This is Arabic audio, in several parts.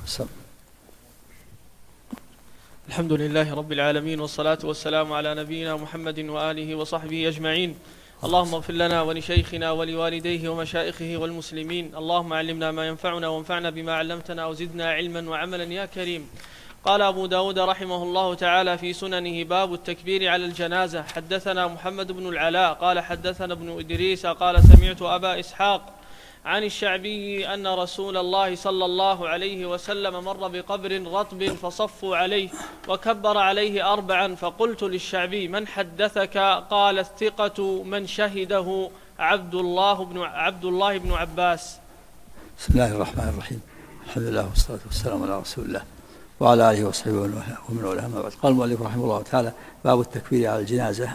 الحمد لله رب العالمين، والصلاة والسلام على نبينا محمد وآله وصحبه أجمعين. اللهم اغفر لنا ولشيخنا ولوالديه ومشائخه والمسلمين. اللهم علمنا ما ينفعنا وانفعنا بما علمتنا وزدنا علما وعملا يا كريم. قال أبو داود رحمه الله تعالى في سننه: باب التكبير على الجنازة. حدثنا محمد بن العلاء قال حدثنا ابن إدريس قال سمعت أبا إسحاق عن الشعبي أن رسول الله صلى الله عليه وسلم مر بقبر رطب فصفوا عليه وكبر عليه 4، فقلت للشعبي: من حدثك؟ قال: الثقة من شهده عبد الله بن عباس. بسم الله الرحمن الرحيم. الحمد لله والصلاة والسلام على رسول الله وعلى آله وصحبه ومن والاه، أما بعد. قال المؤلف رحمه الله تعالى: باب التكبير على الجنازة.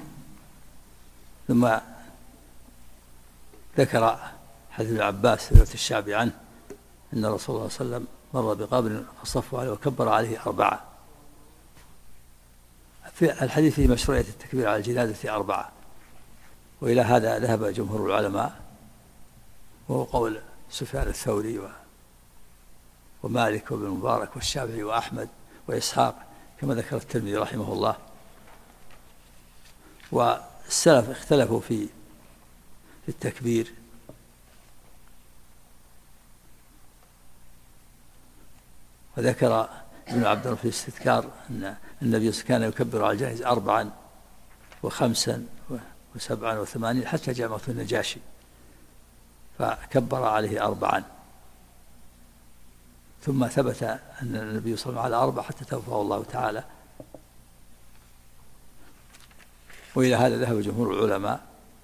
ثم ذكر حديث ابن عباس رواية الشعبي عنه أن رسول الله صلى الله عليه وسلم مر بقبر فصفوا عليه وكبر عليه 4. في الحديث في مشروعية التكبير على الجنازة 4، وإلى هذا ذهب جمهور العلماء، وهو قول سفيان الثوري ومالك وابن المبارك والشافعي وأحمد وإسحاق، كما ذكر الترمذي رحمه الله. والسلف اختلفوا في التكبير، وذكر ابن عبد الله في الاستذكار أن النبي كان يكبر على الجنائز 4 و5 و7 و8 حتى جاء موت النجاشي فكبر عليه 4، ثم ثبت أن النبي صلى الله عليه وسلم على 4 حتى توفاه الله تعالى. وإلى هذا ذهب جمهور العلماء.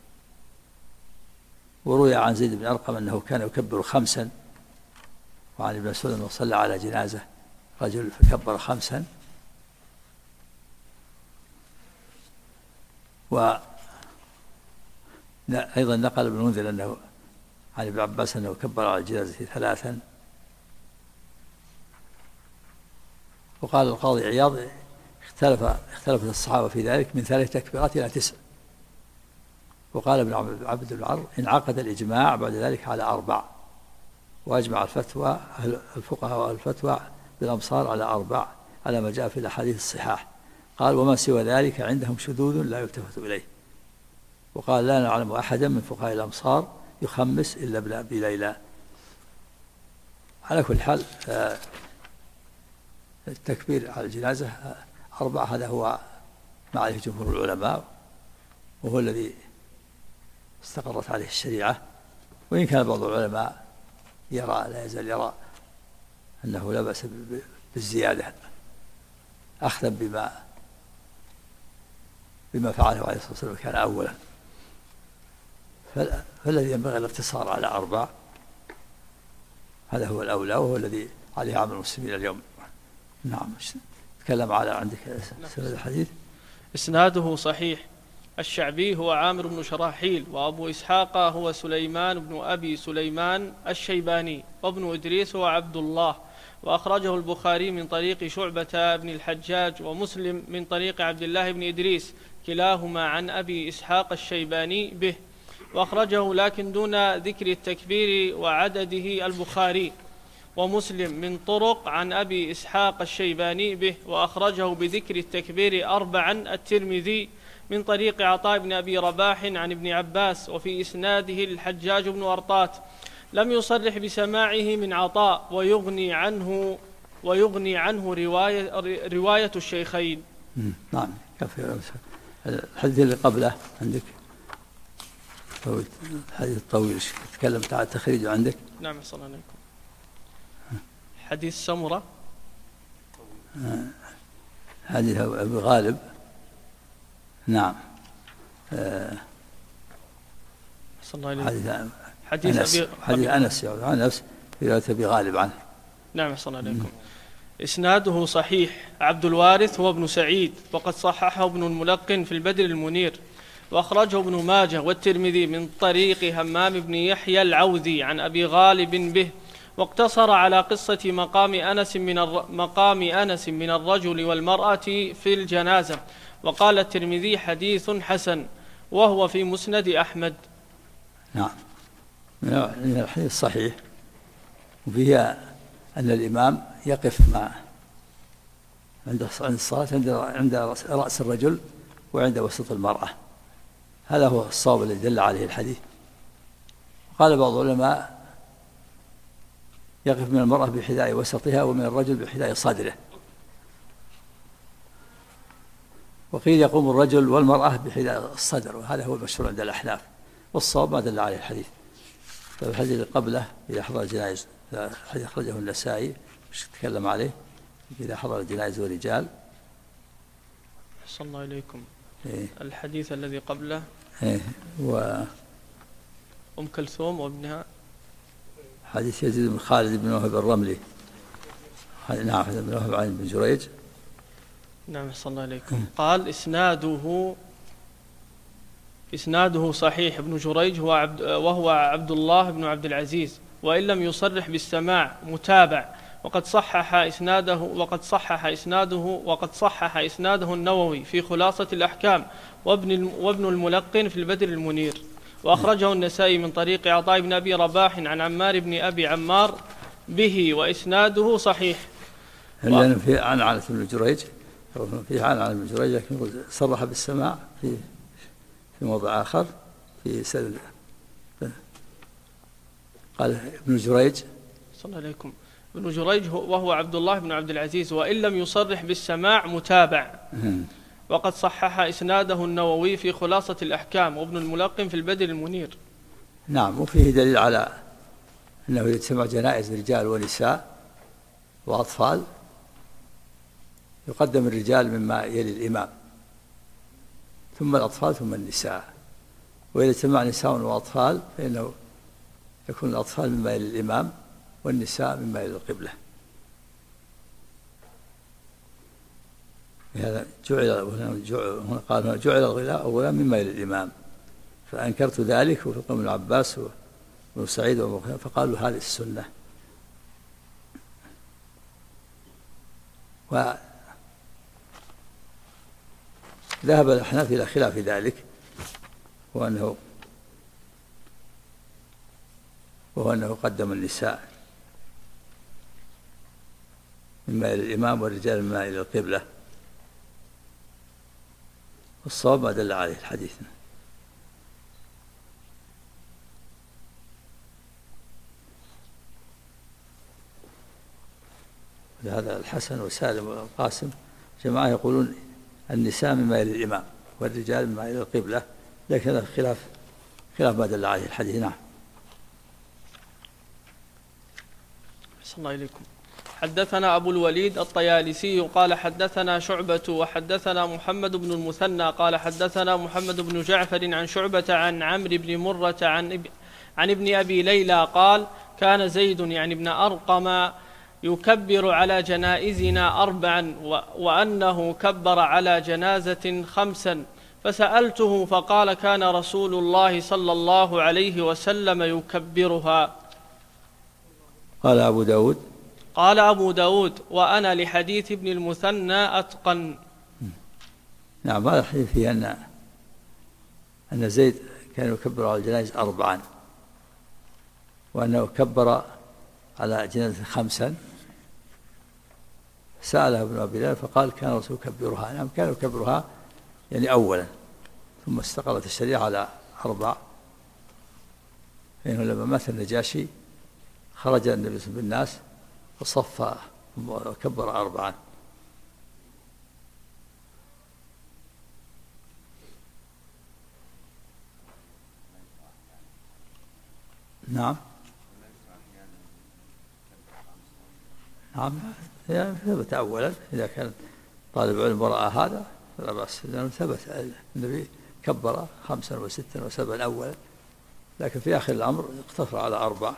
وروي عن زيد بن أرقم أنه كان يكبر 5، وعن ابن مسعود أنه صلى على جنازة رجل فكبر 5. وأيضا نقل ابن المنذر أنه عن ابن عباس أنه كبر على الجنازة 3. وقال القاضي عياض: اختلفت الصحابة في ذلك من 3 تكبيرات إلى 9. وقال ابن عبد العر: انعقد الإجماع بعد ذلك على 4، وأجمع الفقهاء والفتوى بالأمصار على 4 على ما جاء في الأحاديث الصحاح. قال: وما سوى ذلك عندهم شذوذ لا يلتفت إليه. وقال: لا نعلم أحدا من فقهاء الأمصار يخمس إلا ابن أبي ليلى. على كل حال التكبير على الجنازة 4 هذا هو ما عليه جمهور العلماء، وهو الذي استقرت عليه الشريعة. وإن كان بعض العلماء لا يزال يرى أنه لا بأس بالزيادة أخذا بما فعله عليه الصلاة والسلام كان أولا. فالذي ينبغي الاقتصار على 4 هذا هو الأولى، وهو الذي عليه عمل المسلمين اليوم. نعم. تكلم على عندك سند الحديث. إسناده صحيح. الشعبي هو عامر بن شراحيل، وأبو إسحاق هو سليمان بن أبي سليمان الشيباني، وابن إدريس هو عبد الله. وأخرجه البخاري من طريق شعبة بن الحجاج، ومسلم من طريق عبد الله بن إدريس، كلاهما عن أبي إسحاق الشيباني به. وأخرجه لكن دون ذكر التكبير وعدده البخاري. ومسلم من طرق عن أبي إسحاق الشيباني به، وأخرجه بذكر التكبير 4 الترمذي من طريق عطاء بن أبي رباح عن ابن عباس، وفي إسناده الحجاج بن أرطات. لم يصرح بسماعه من عطاء، ويغني عنه رواية الشيخين. نعم. الحديث اللي قبله عندك الحديث الطويل تكلمت على تخريجه عندك. نعم صلى الله عليكم. حديث سمرة، حديث أبي غالب. نعم. حديث أنس في رواية أبي غالب عنه. نعم صلى الله عليكم. إسناده صحيح. عبد الوارث هو ابن سعيد، وقد صححه ابن الملقن في البدر المنير. وأخرجه ابن ماجه والترمذي من طريق همام بن يحيى العوذي عن أبي غالب به، واقتصر على قصة مقام أنس من الرجل والمرأة في الجنازة. وقال الترمذي: حديث حسن، وهو في مسند أحمد. نعم. من الحديث الصحيح، وفيها أن الإمام يقف عند الصلاة عند رأس الرجل وعند وسط المرأة. هذا هو الصواب الذي دل عليه الحديث. قال بعض العلماء يقف من المرأة بحذاء وسطها ومن الرجل بحذاء صدره، وقيل يقوم الرجل والمرأة بحذاء الصدر، وهذا هو المشهور عند الأحناف، والصواب ما دل عليه الحديث. فالحديث اللي قبله إذا حضر الجنائز، حديث أخرجه النسائي مش تكلم عليه، إذا حضر الجنائز والرجال. أحسن الله إليكم. الحديث الذي قبله أم كلثوم وابنها، حديث يزيد بن خالد بن وهب الرملي، نعم بن وهب عن بن جريج. نعم أحسن الله إليكم. قال إسناده صحيح. ابن جريج وهو عبد الله بن عبد العزيز، وإن لم يصرح بالسماع متابع، وقد صحح إسناده النووي في خلاصة الأحكام، وابن الملقن في البدر المنير، وأخرجه النسائي من طريق عطاء بن أبي رباح عن عمار بن أبي عمار به، وإسناده صحيح. لأن في عنعنة ابن جريج، في عنعنة ابن جريج، لكن صرح بالسماع في موضع آخر في سند. قال ابن جريج صلى الله عليكم، ابن جريج وهو عبد الله بن عبد العزيز، وإن لم يصرح بالسماع متابع، وقد صحح إسناده النووي في خلاصة الأحكام، وابن الملقن في البدر المنير. نعم. وفيه دليل على أنه يجتمع جنائز رجال ونساء وأطفال، يقدم الرجال مما يلي الإمام، ثم الأطفال، ثم النساء. وإذا اجتمع نساء وأطفال فإنه يكون الأطفال مما يلي الإمام والنساء مما يلي القبلة. هذا جعل الغلام مما يلي الإمام، فأنكرت ذلك، وفقه ابن عباس وابن سعيد فقالوا هذه السنة. وذهب الأحناف إلى خلاف ذلك، وهو أنه قدم النساء مما إلى الإمام والرجال مما إلى القبلة، والصواب ما دل عليه الحديث. هذا الحسن وسالم والقاسم جماعة يقولون النساء مما إلى الإمام والرجال مما إلى القبلة، لكن هذا خلاف ما دل عليه الحديث. نعم. أحسن الله إليكم. حدثنا أبو الوليد الطيالسي قال حدثنا شعبة وحدثنا محمد بن المثنى قال حدثنا محمد بن جعفر عن شعبة عن عمرو بن مرة عن ابن أبي ليلى قال كان زيد يعني ابن أرقم يكبر على جنائزنا 4 وأنه كبر على جنازة 5، فسألته فقال كان رسول الله صلى الله عليه وسلم يكبرها. قال أبو داود وأنا لحديث ابن المثنى أتقن. نعم. هذا الحديث فيه أن زيد كان يكبر على الجنائز 4، وأنه كبر على جنازة 5. سأله ابن أبي ليلى فقال كان الرسول يكبرها. نعم، كان يكبرها يعني أولا، ثم استقرت الشريعة على 4. لأنه لما مات النجاشي خرج النبي بالناس وصف وكبر 4. نعم. نعم، يعني ثبت أولا إذا كان طالب علم ورأى هذا فلا بأس، لأنه ثبت النبي كبر 5 و6 و7 أولا، لكن في آخر الأمر اقتصر على 4.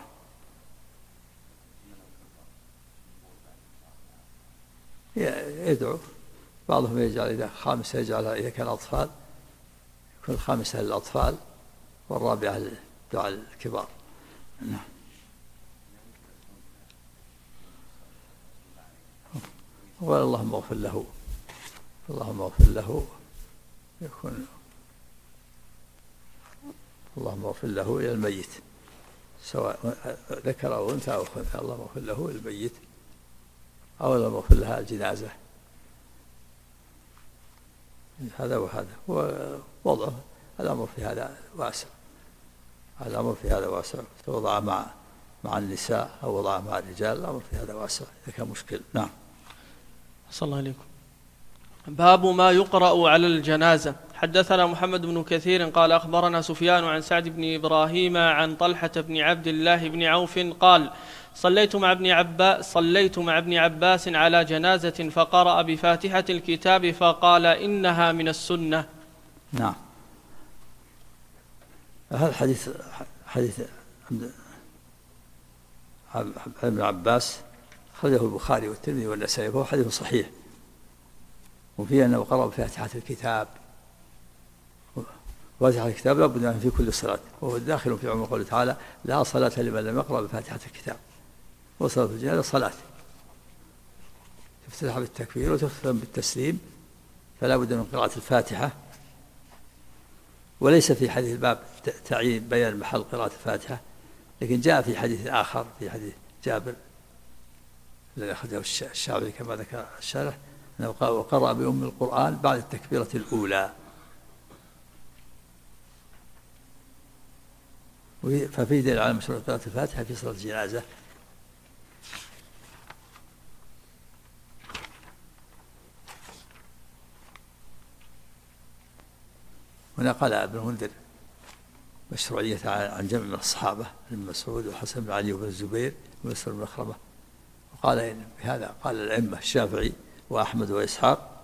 يدعو بعضهم يجعل إذا 5 يجعلها إذا كان أطفال يكون 5 للأطفال والرابعة للدعاء الكبار. نعم. اللهم اغفر له، اللهم اغفر له، يكون اللهم اغفر له إلى الميت سواء ذكر أو أنثى أو خنثى، اللهم اغفر له إلى الميت أو لم يغفر لها الجنازة. هذا وهذا ووضعه الأمر في هذا واسع، الأمر في هذا واسع، وضع مع النساء أو وضع مع الرجال، الأمر في هذا واسع إذا كان مشكل. نعم. صلى الله عليكم. باب ما يقرأ على الجنازة. حدثنا محمد بن كثير قال أخبرنا سفيان عن سعد بن إبراهيم عن طلحة بن عبد الله بن عوف قال صليت مع ابن عباس على جنازة فقرأ بفاتحة الكتاب فقال إنها من السنة. نعم. هذا حديث ابن عباس أخرجه البخاري والترمذي والنسائي، وهو حديث صحيح، وفيه أنه قرأ بفاتحة الكتاب، وفاتحة الكتاب لا بد في كل صلاة، وهو داخل في عموم قوله تعالى لا صلاة لمن لم يقرأ بفاتحة الكتاب. وصلاة الجنازة صلاة تفتتح بالتكبير وتختم بالتسليم، فلا بد من قراءة الفاتحة. وليس في حديث الباب تعيين بيان محل قراءة الفاتحة، لكن جاء في حديث آخر في حديث جابر الذي أخرجه الشعبي كما ذكر الشارح أنه قال وقرأ بأم القرآن بعد التكبيرة الأولى. ففي دليل على مشروع قراءة الفاتحة في صلاة الجنازة. ونقل ابن المنذر مشروعية عن جمع من الصحابة ابن مسعود وحسن بن علي وابن الزبير ومسلم بن مخرمة، وقال إن بهذا قال الأئمة الشافعي وأحمد وإسحاق.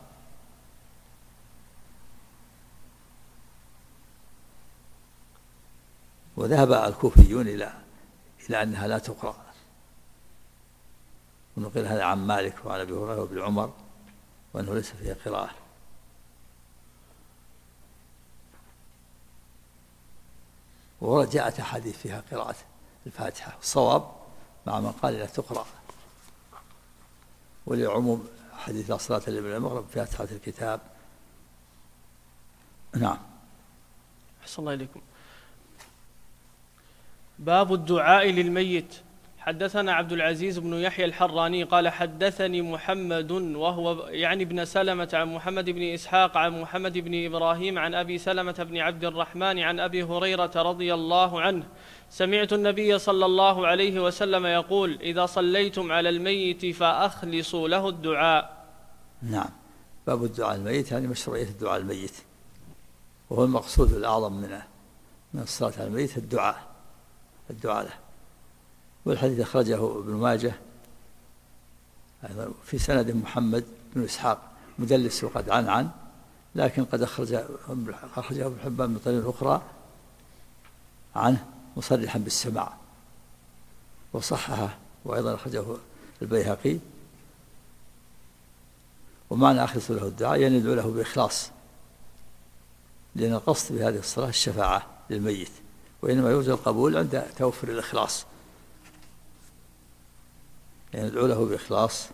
وذهب الكوفيون إلى أنها لا تقرأ، ونقل هذا عن مالك وعن أبي هريرة وابن عمر وأنه ليس فيها قراءة. ورجعت أحاديث فيها قراءة الفاتحة، الصواب مع من قال لا تقرأ، ولعموم حديث لا صلاة لمن لم يقرأ بفاتحة الكتاب. نعم. أحسن الله إليكم. باب الدعاء للميت. حدثنا عبد العزيز بن يحيى الحراني قال حدثني محمد وهو يعني ابن سلمة عن محمد بن إسحاق عن محمد بن إبراهيم عن أبي سلمة بن عبد الرحمن عن أبي هريرة رضي الله عنه سمعت النبي صلى الله عليه وسلم يقول إذا صليتم على الميت فأخلصوا له الدعاء. نعم. باب الدعاء الميت يعني مشروعية الدعاء الميت، وهو المقصود الأعظم من الصلاة على الميت الدعاء له. والحديث أخرجه ابن ماجه في سند محمد بن إسحاق مدلس وقد عن لكن قد أخرجه ابن حبان من طريق أخرى عنه مصرحا بالسماع وصححه، وأيضا أخرجه البيهقي. ومعنى أخلصوا له الدعاء يعني ندعو له بإخلاص، لأن القصد بهذه الصلاة الشفاعة للميت، وإنما يوجد القبول عند توفر الإخلاص، يعني ندعو له بإخلاص.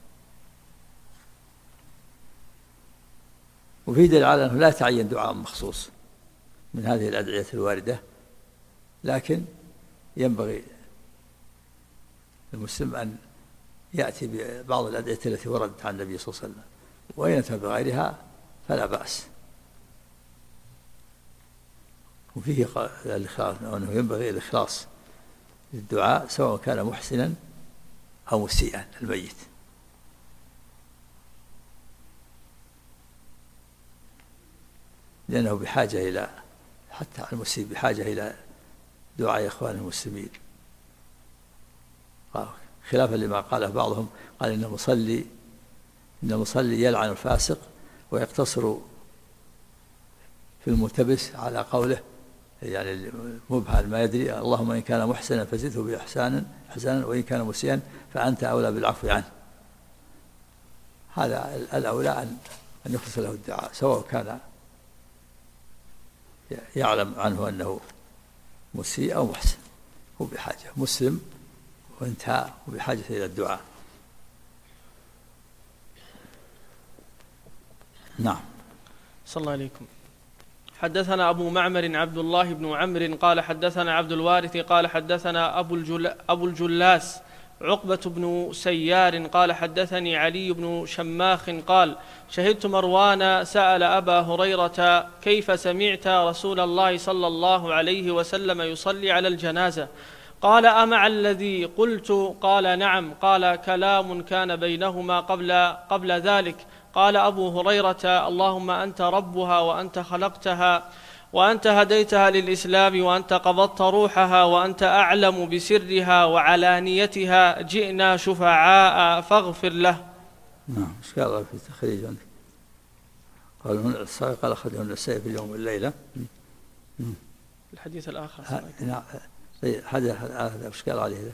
وفي دليل على أنه لا تعين دعاء مخصوص من هذه الأدعية الواردة، لكن ينبغي المسلم أن يأتي ببعض الأدعية التي وردت عن النبي صلى الله عليه وسلم، وإن أتى بغيرها فلا بأس. وفيه الإخلاص، أنه ينبغي الإخلاص للدعاء سواء كان محسنا أو مسيئا الميت. لأنه بحاجة إلى، حتى المسيء بحاجة إلى دعاء إخوان المسلمين، خلافا لما قاله بعضهم، قال إن المصلي يلعن الفاسق ويقتصر في الملتبس على قوله يعني المبهم ما يدري اللهم إن كان محسنا فزده بإحسانا وإن كان مسيئا فأنت أولى بالعفو عنه. هذا الأولى أن يخلص له الدعاء سواء كان يعلم عنه أنه مسيء أو محسن، هو بحاجة مسلم وانتهى وبحاجة إلى الدعاء. نعم. صلى الله عليكم. حدثنا أبو معمر عبد الله بن عمرو قال حدثنا عبد الوارث قال حدثنا أبو الجلاس عقبة بن سيار قال حدثني علي بن شماخ قال شهدت مروان سأل أبا هريرة كيف سمعت رسول الله صلى الله عليه وسلم يصلي على الجنازة؟ قال أمع الذي قلت؟ قال نعم. قال كلام كان بينهما قبل ذلك. قال أبو هريرة اللهم أنت ربها وأنت خلقتها وأنت هديتها للإسلام وأنت قبضت روحها وأنت أعلم بسرها وعلانيتها، جئنا شفعاء فاغفر له. نعم. إيش قال في تخريج عندك؟ قال أخذه النسائي في اليوم والليلة. الحديث الآخر نعم. هذا إيش قال عليه؟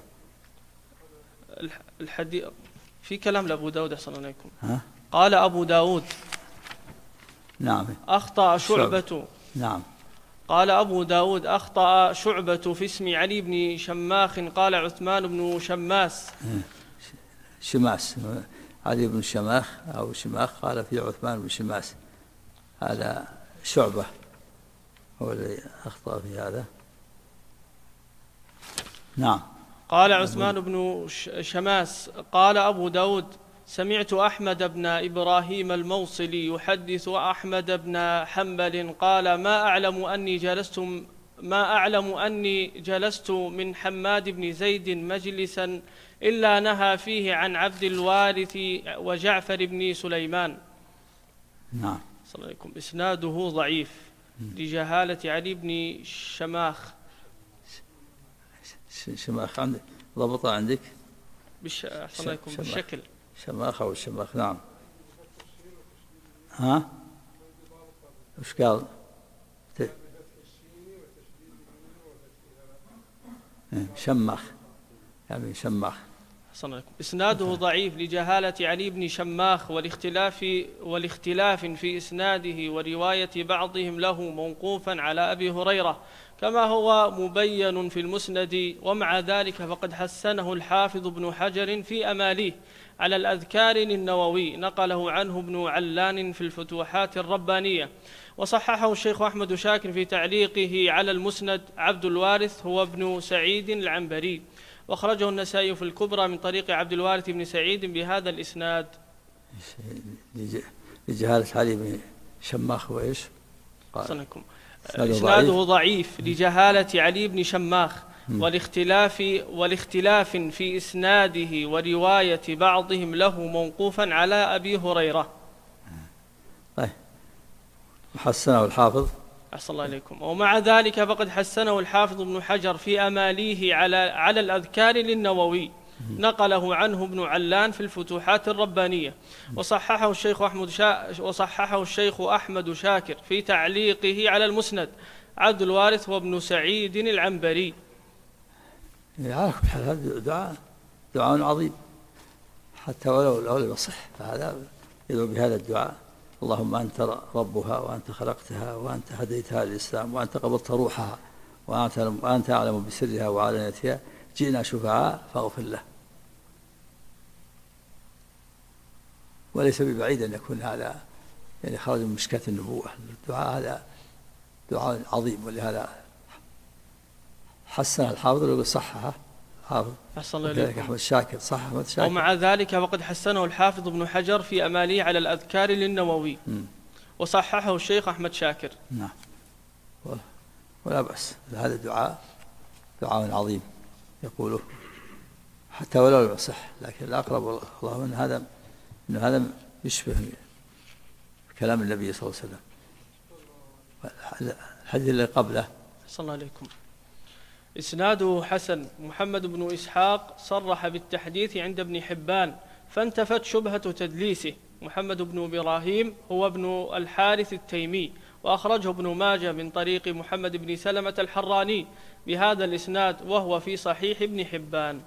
الحديث في كلام لأبو داود أحسن عليكم. قال أبو داود نعم أخطأ شعبة. نعم. قال أبو داود أخطأ شعبة في اسم علي بن شماخ. قال عثمان بن شماس علي بن شماخ أو شماخ، قال في عثمان بن شماس، هذا شعبة هو الذي أخطأ في هذا. نعم. قال عثمان بن شماس. قال أبو داود سمعت أحمد بن إبراهيم الموصلي يحدث أحمد بن حنبل قال ما أعلم أني جلست من حماد بن زيد مجلسا إلا نهى فيه عن عبد الوارث وجعفر بن سليمان. نعم. صلى الله عليه وسلم. إسناده ضعيف لجهالة علي بن شماخ. شماخ عندك ضبطه عندك؟ صلى الله عليه وسلم بالشكل شماخ أو الشماخ. نعم. ها وش قال؟ شماخ يعني شماخ. إسناده ضعيف لجهالة علي بن شماخ والاختلاف في إسناده ورواية بعضهم له موقوفا على أبي هريرة كما هو مبين في المسند. ومع ذلك فقد حسنه الحافظ ابن حجر في أماليه على الأذكار النووي، نقله عنه ابن علان في الفتوحات الربانية. وصححه الشيخ أحمد شاكر في تعليقه على المسند. عبد الوارث هو ابن سعيد العنبري، وأخرجه النسائي في الكبرى من طريق عبد الوارث بن سعيد بهذا الإسناد. لجهالة علي بن شماخ وإيش؟ إسناده ضعيف لجهالة علي بن شماخ والاختلاف في إسناده ورواية بعضهم له موقوفا على أبي هريرة. طيب. حسنه الحافظ أحسن الله إليكم. ومع ذلك فقد حسنه الحافظ ابن حجر في أماليه على الأذكار للنووي، نقله عنه ابن علان في الفتوحات الربانية. وصححه الشيخ أحمد شاكر في تعليقه على المسند. عبد الوارث وابن سعيد العنبري. هذا دعاء عظيم، حتى ولو لم يصح فهذا يدعو بهذا الدعاء: اللهم أنت ربها وأنت خلقتها وأنت هديتها للإسلام وأنت قبضت روحها وأنت أعلم بسرها وعلانيتها، جئنا شفعاء فاغفر له. وليس ببعيد أن يكون هذا يعني خرج من مشكاة النبوة. الدعاء هذا دعاء عظيم، ولهذا حسن الحافظ ويقول صححه حافظ. وكذلك أحمد شاكر صح أحمد شاكر. ومع ذلك وقد حسنه الحافظ ابن حجر في أماليه على الأذكار للنووي. وصححه الشيخ أحمد شاكر. نعم. ولا بأس، هذا دعاء عظيم يقوله حتى ولو لم يصح، لكن الأقرب الله أن هذا يشبه كلام النبي صلى الله عليه وسلم. الحديث اللي قبله صلى الله عليكم إسناده حسن. محمد بن إسحاق صرح بالتحديث عند ابن حبان فانتفت شبهة تدليسه. محمد بن إبراهيم هو ابن الحارث التيمي، وأخرجه ابن ماجه من طريق محمد بن سلمة الحراني بهذا الإسناد، وهو في صحيح ابن حبان.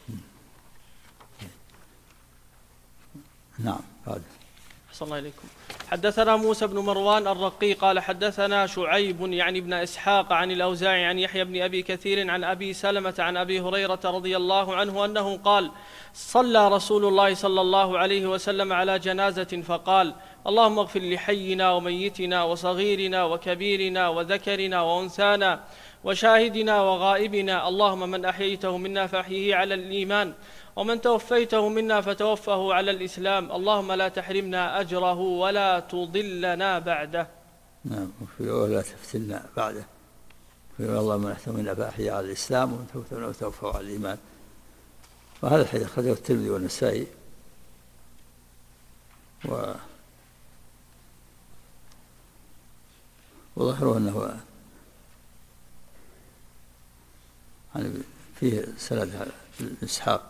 نعم. هذا أحسن الله إليكم. حدثنا موسى بن مروان الرقي قال حدثنا شعيب يعني ابن إسحاق عن الأوزاعي عن يحيى بن أبي كثير عن أبي سلمة عن أبي هريرة رضي الله عنه أنه قال: صلى رسول الله صلى الله عليه وسلم على جنازة فقال: اللهم اغفر لحينا وميتنا وصغيرنا وكبيرنا وذكرنا وأنثانا وشاهدنا وغائبنا. اللهم من أحييته منا فأحيه على الإيمان، ومن توفيته منا فتوفه على الإسلام. اللهم لا تحرمنا أجره ولا تضلنا بعده. نعم. ولا تفتنا بعده. اللهم من أحييته منا فأحيه على الإسلام، ومن توفيته منا فتوفه على الإيمان. وهذا الحديث أخرجه الترمذي والنسائي. وظاهره أنه يعني فيه سند إسحاق.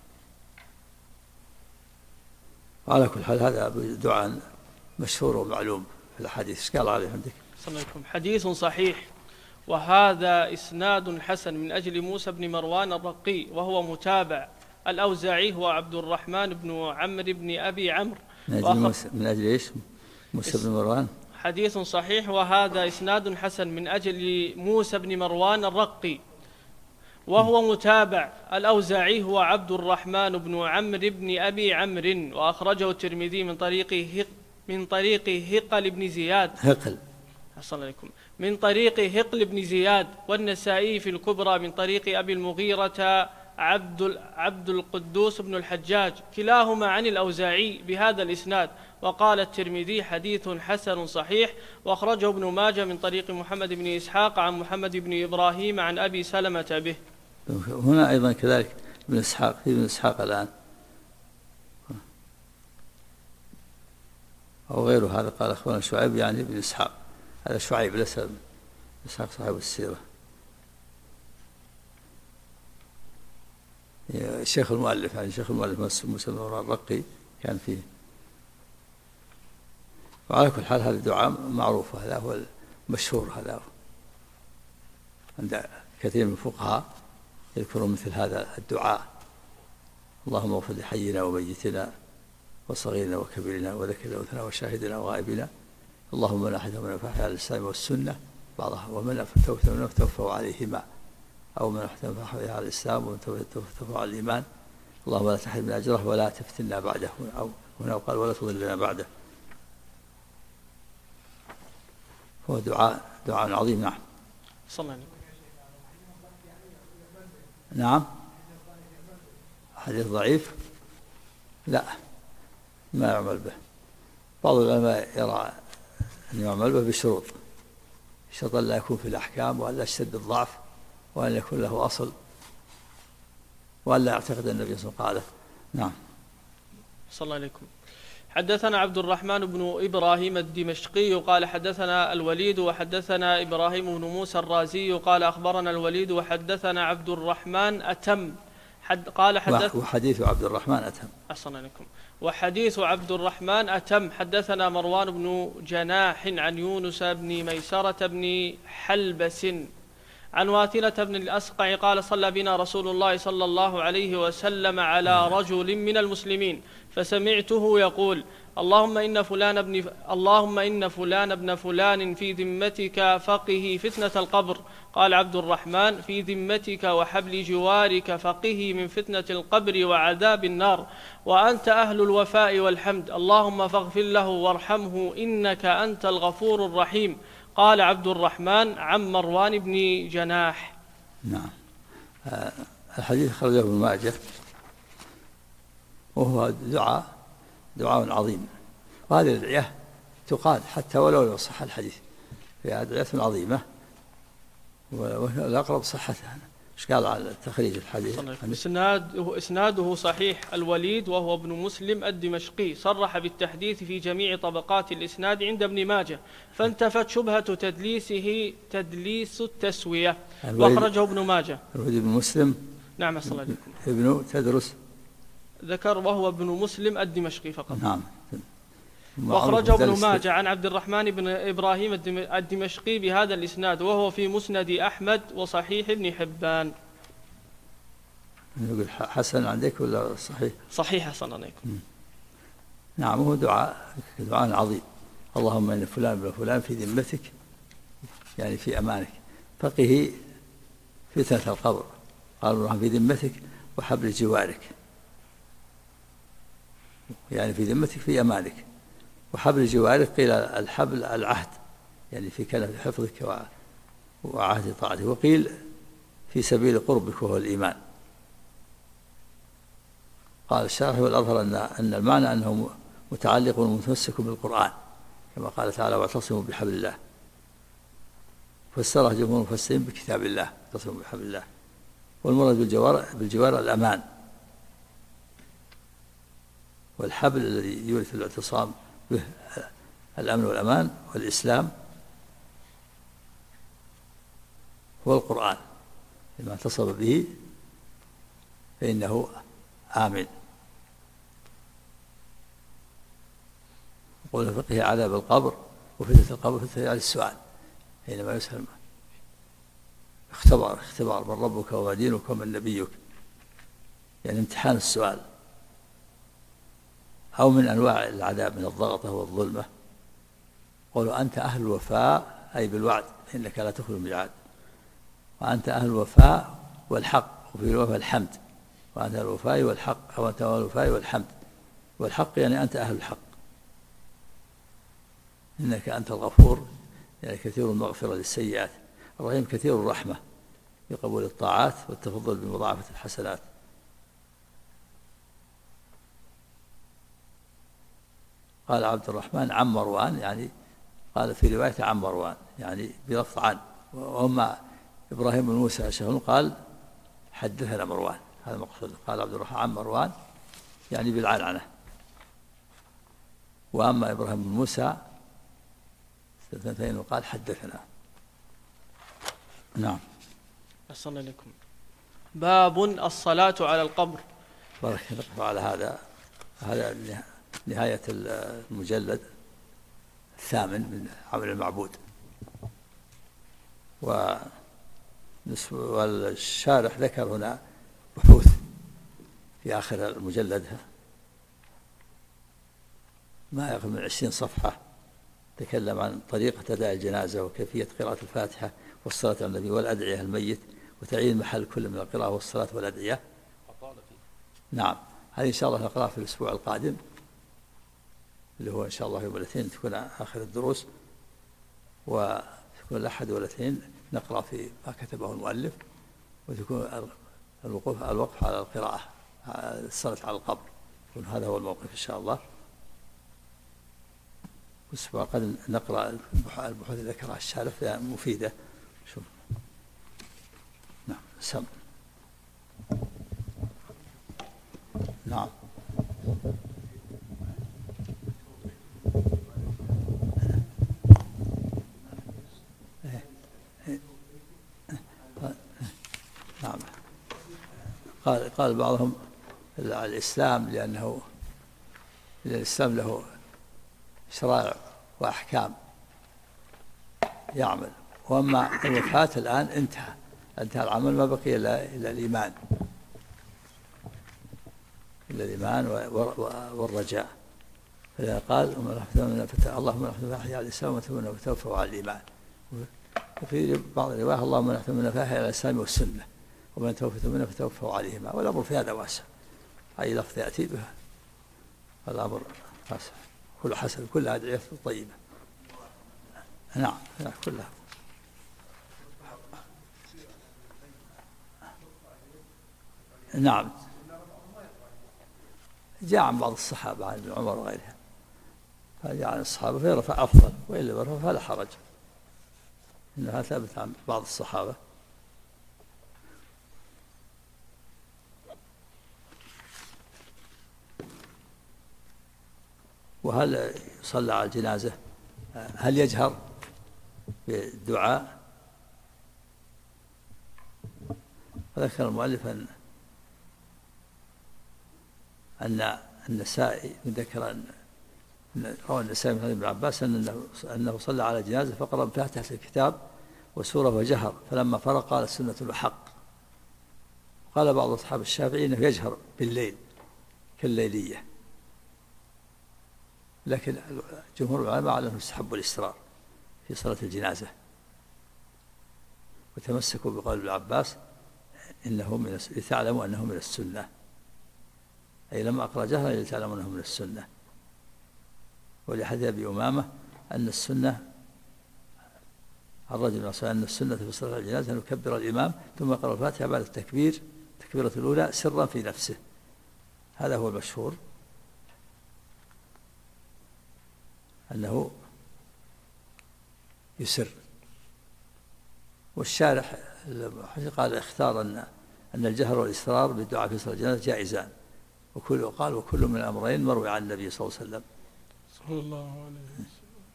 وعلى كل حال هذا دعاء مشهور ومعلوم في الأحاديث. ايش قال عليه عندك؟ حديث صحيح، وهذا إسناد حسن من أجل موسى بن مروان الرقي وهو متابع. الأوزاعي هو عبد الرحمن بن عمرو بن أبي عمرو. من أجل إيش؟ موسى بن مروان. حديث صحيح، وهذا إسناد حسن من أجل موسى بن مروان الرقي وهو متابع. الأوزاعي هو عبد الرحمن بن عمرو بن أبي عمرو، وأخرجه الترمذي من طريق هقل بن زياد. من طريق هقل بن زياد، والنسائي في الكبرى من طريق أبي المغيرة عبد القدوس بن الحجاج، كلاهما عن الأوزاعي بهذا الإسناد. وقال الترمذي حديث حسن صحيح. وأخرجه ابن ماجه من طريق محمد بن إسحاق عن محمد بن إبراهيم عن أبي سلمة به. هنا أيضا كذلك ابن إسحاق، في ابن إسحاق الآن أو غيره. هذا قال أخبرنا شعيب يعني ابن إسحاق، هذا شعيب ليس إسحاق صاحب السيرة. شيخ المؤلف يعني شيخ المؤلف موسى بن مروان الرقي كان فيه. وعلى كل حال هذا الدعاء معروف، هذا هو المشهور، هذا هو عند كثير من الفقهاء يذكرون مثل هذا الدعاء: اللهم اغفر لحينا وميتنا وصغيرنا وكبيرنا وذكرنا وانثانا وشاهدنا وغائبنا. اللهم من احد من فاحيا على الاسلام والسنه بعضها، ومن توفوا عليهما، او من احد من فاحيا على الاسلام ومن توفوا على الايمان. اللهم لا تحرمنا اجره ولا تفتنا بعده، او هنا قال ولا تضلنا بعده. هو دعاء عظيم. نعم. نعم. حديث ضعيف؟ لا، ما يعمل به. بعض العلماء يرى أن يعمل به بشروط: شرط لا يكون في الأحكام، وأن لا يشتد الضعف، وأن يكون له أصل، وأن لا يعتقد أن النبي صلى الله عليه وسلم قاله. نعم. صلى الله عليكم. حدثنا عبد الرحمن بن إبراهيم الدمشقي قال حدثنا الوليد وحدثنا إبراهيم بن موسى الرازي قال أخبرنا الوليد وحدثنا عبد الرحمن أتم وحديث عبد الرحمن أتم. أحسن عليكم. وحديث عبد الرحمن أتم. حدثنا مروان بن جناح عن يونس بن ميسرة بن حلبس عن واثلة بن الأسقع قال صلى بنا رسول الله صلى الله عليه وسلم على رجل من المسلمين، فسمعته يقول: اللهم إن فلان ابن فلان في ذمتك فقه فتنة القبر. قال عبد الرحمن: في ذمتك وحبل جوارك فقه من فتنة القبر وعذاب النار، وأنت أهل الوفاء والحمد، اللهم فاغفر له وارحمه إنك أنت الغفور الرحيم. قال عبد الرحمن عن مروان بن جناح. نعم. الحديث خرجه ابن ماجه، وهو دعاء عظيم. وهذه الأدعية تقال حتى ولو صح الحديث، فيها أدعية عظيمة والأقرب صحتها. ايش قال على تخريج الحديث؟ إسناده صحيح. الوليد وهو ابن مسلم الدمشقي صرح بالتحديث في جميع طبقات الإسناد عند ابن ماجه، فانتفت شبهة تدليسه تدليس التسوية، واخرجه ابن ماجه. الوليد بن مسلم. نعم. صلى الله عليكم. ابن تدرس ذكر وهو ابن مسلم الدمشقي فقط. نعم. واخرجه ابن ماجه عن عبد الرحمن بن إبراهيم الدمشقي بهذا الإسناد، وهو في مسند أحمد وصحيح ابن حبان. نقول حسن عندك ولا صحيح؟ صحيح. صلى الله عليكم. نعم. هو دعاء عظيم: اللهم إن فلان ابن فلان في ذمتك، يعني في أمانك، فقه فتنة القبر. قال الله في ذمتك وحبل جوارك، يعني في ذمتك في أمانك، وحبل جوارك قيل الحبل العهد، يعني في كنف حفظك وعهد طاعتك، وقيل في سبيل قربك وهو الإيمان. قال الشارح والأظهر أن المعنى أنه متعلق ومتمسك بالقرآن كما قال تعالى واعتصموا بحبل الله، فسره جمهور المفسرين بكتاب الله اعتصموا بحبل الله، والمراد بالجوار الأمان، والحبل الذي يورث الاعتصام به الأمن والأمان والإسلام هو القرآن، لما اعتصم به فإنه آمن. وقول الفقه عذاب القبر وفتنة القبر فتنة على السؤال، حينما يسأل اختبار من ربك وما دينك ومن نبيك، يعني امتحان السؤال. أو من أنواع العذاب من الضغطة والظلمة، قولوا أنت أهل الوفاء أي بالوعد إنك لا تخلف الميعاد، وأنت أهل الوفاء والحق، وفي الوفاء الحمد، وأنت أهل الوفاء والحق، أو أنت أهل الوفاء والحمد، والحق يعني أنت أهل الحق، إنك أنت الغفور يعني كثير المغفرة للسيئات، الرحيم كثير الرحمة بقبول الطاعات والتفضل بمضاعفة الحسنات. قال عبد الرحمن عن مروان، يعني قال في رواية عن مروان يعني بلفظ عن، وأما إبراهيم بن موسى الشهرون قال حدثنا مروان، هذا مقصود. قال عبد الرحمن عن مروان يعني بالعنعنة، وأما إبراهيم بن موسى فإنه قال حدثنا. نعم. أحسن لكم. باب الصلاة على القبر. بارك الله على هذا نهاية المجلد الثامن من عمل المعبود. والشارح ذكر هنا بحوث في آخر المجلد ما يقل من 20 صفحة، تكلم عن طريقة أداء الجنازة وكيفية قراءة الفاتحة والصلاة على النبي والأدعية الميت، وتعيين محل كل من القراءة والصلاة والأدعية. نعم، هذه إن شاء الله نقرأها في الأسبوع القادم اللي هو إن شاء الله يوم الاثنين تكون آخر الدروس، وتكون الأحد والاثنين نقرأ في ما كتبه المؤلف، وتكون الوقف على القراءة الصلاة على القبر، هذا هو الموقف إن شاء الله. الأسبوع قد نقرأ البحوث اللي ذكرها الشارح مفيدة. شوف. نعم. سم. نعم. نعم. قال بعضهم الإسلام لأن الإسلام له شرائع وأحكام يعمل، وأما الوفاة الآن انتهى العمل، ما بقي إلا الإيمان، والرجاء. فإذا قال اللهم نحن فاحيا على الإسلام وتوفوا على الإيمان، وفي بعض الروايات اللهم نحن فاحيا على الإسلام والسنة ومن توفوا منا فتوفوا عليهما، والأمر في هذا واسع، أي لفظ يأتي به الأمر واسع، كل حسن كل أدعية طيبة. نعم كلها. نعم، جاء عن بعض الصحابة عن ابن عمر وغيرها، فجاء عن الصحابة فيرفع أفضل، وإلا يرفع فلا حرج، إنها ثابت عن بعض الصحابة. وهل صلى على الجنازة هل يجهر بالدعاء؟ فذكر المؤلف أن النسائي ذكر أن روى النسائي من ابن عباس أنه صلى على جنازة فقرأ بفاتحة الكتاب وسورة وجهر، فلما فرغ قال السنة الحق. قال بعض أصحاب الشافعي أنه يجهر بالليل كالليلية، لكن جمهور العلماء على أنه يستحب الإسرار في صلاة الجنازة، وتمسكوا بقول ابن عباس إنه لتعلموا أنه من السنة، أي لما أقرأ جهرا لتعلموا أنه من السنة. ولحديث أبي أمامة أن السنة الرجل أن السنة في صلاة الجنازة أن يكبر الإمام ثم يقرأ الفاتحة بعد التكبيرة الأولى سرا في نفسه. هذا هو المشهور أنه يسر. والشارح قال اختار أن الجهر والإسرار بالدعاء في صلاة الجنازة جائزان، وكل من الأمرين مروي عن النبي صلى الله عليه وسلم صلى الله عليه وسلم.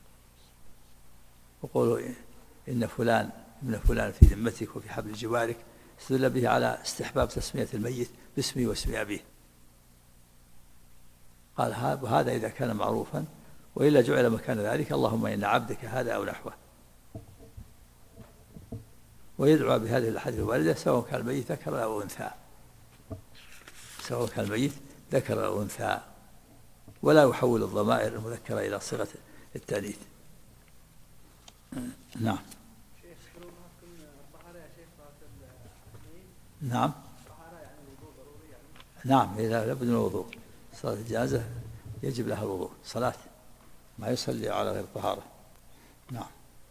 وقولوا إن فلان ابن فلان في ذمتك وفي حبل جوارك استدل به على استحباب تسمية الميت باسمه واسم أبيه. قال هذا إذا كان معروفا، وإلا جعل مكان ذلك اللهم إن عبدك هذا أو نحوه. ويدعو بهذه الأحاديث الواردة سواء كان الميت ذكر أو أنثى، ولا يحول الضمائر المذكرة إلى صيغة التأنيث. نعم. نعم إذا لابد من الوضوء. صلاة الجنازة يجب لها الوضوء، صلاة ما يصلي على غير طهارة. نعم.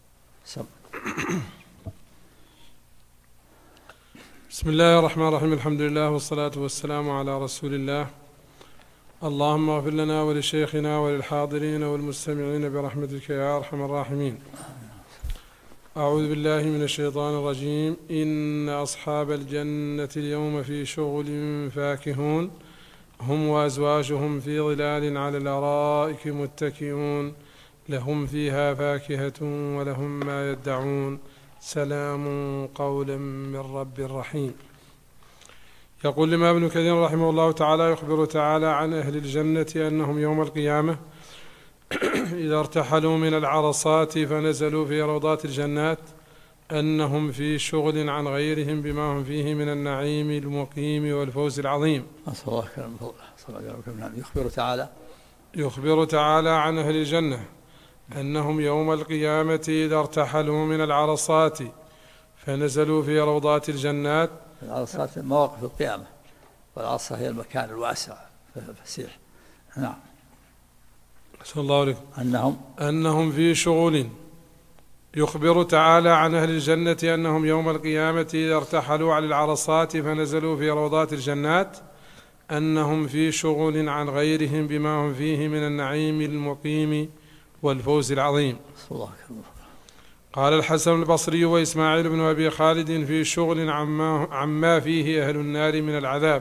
بسم الله الرحمن الرحيم. الحمد لله والصلاة والسلام على رسول الله. اللهم اغفر لنا ولشيخنا وللحاضرين والمستمعين برحمتك يا أرحم الراحمين. أعوذ بالله من الشيطان الرجيم. إن أصحاب الجنة اليوم في شغل فاكهون هم وأزواجهم في ظلال على الأرائك متكئون لهم فيها فاكهة ولهم ما يدعون سلام قولا من رب رحيم. يقول الإمام ابن كثير رحمه الله تعالى: يخبر تعالى عن أهل الجنة أنهم يوم القيامة إذا ارتحلوا من العرصات فنزلوا في روضات الجنات أنهم في شغل عن غيرهم بما هم فيه من النعيم المقيم والفوز العظيم. يخبر تعالى عن أهل الجنة أنهم يوم القيامة إذا ارتحلوا من العرصات فنزلوا في روضات الجنات. العرصات مواقف القيامة، والعرصة هي المكان الواسع الفسيح. نعم. صلى الله عليه أنهم في شغل. يخبر تعالى عن أهل الجنة أنهم يوم القيامة إذا ارتحلوا على العرصات فنزلوا في روضات الجنات أنهم في شغل عن غيرهم بما هم فيه من النعيم المقيم والفوز العظيم. قال الحسن البصري وإسماعيل بن أبي خالد: في شغل عما فيه أهل النار من العذاب.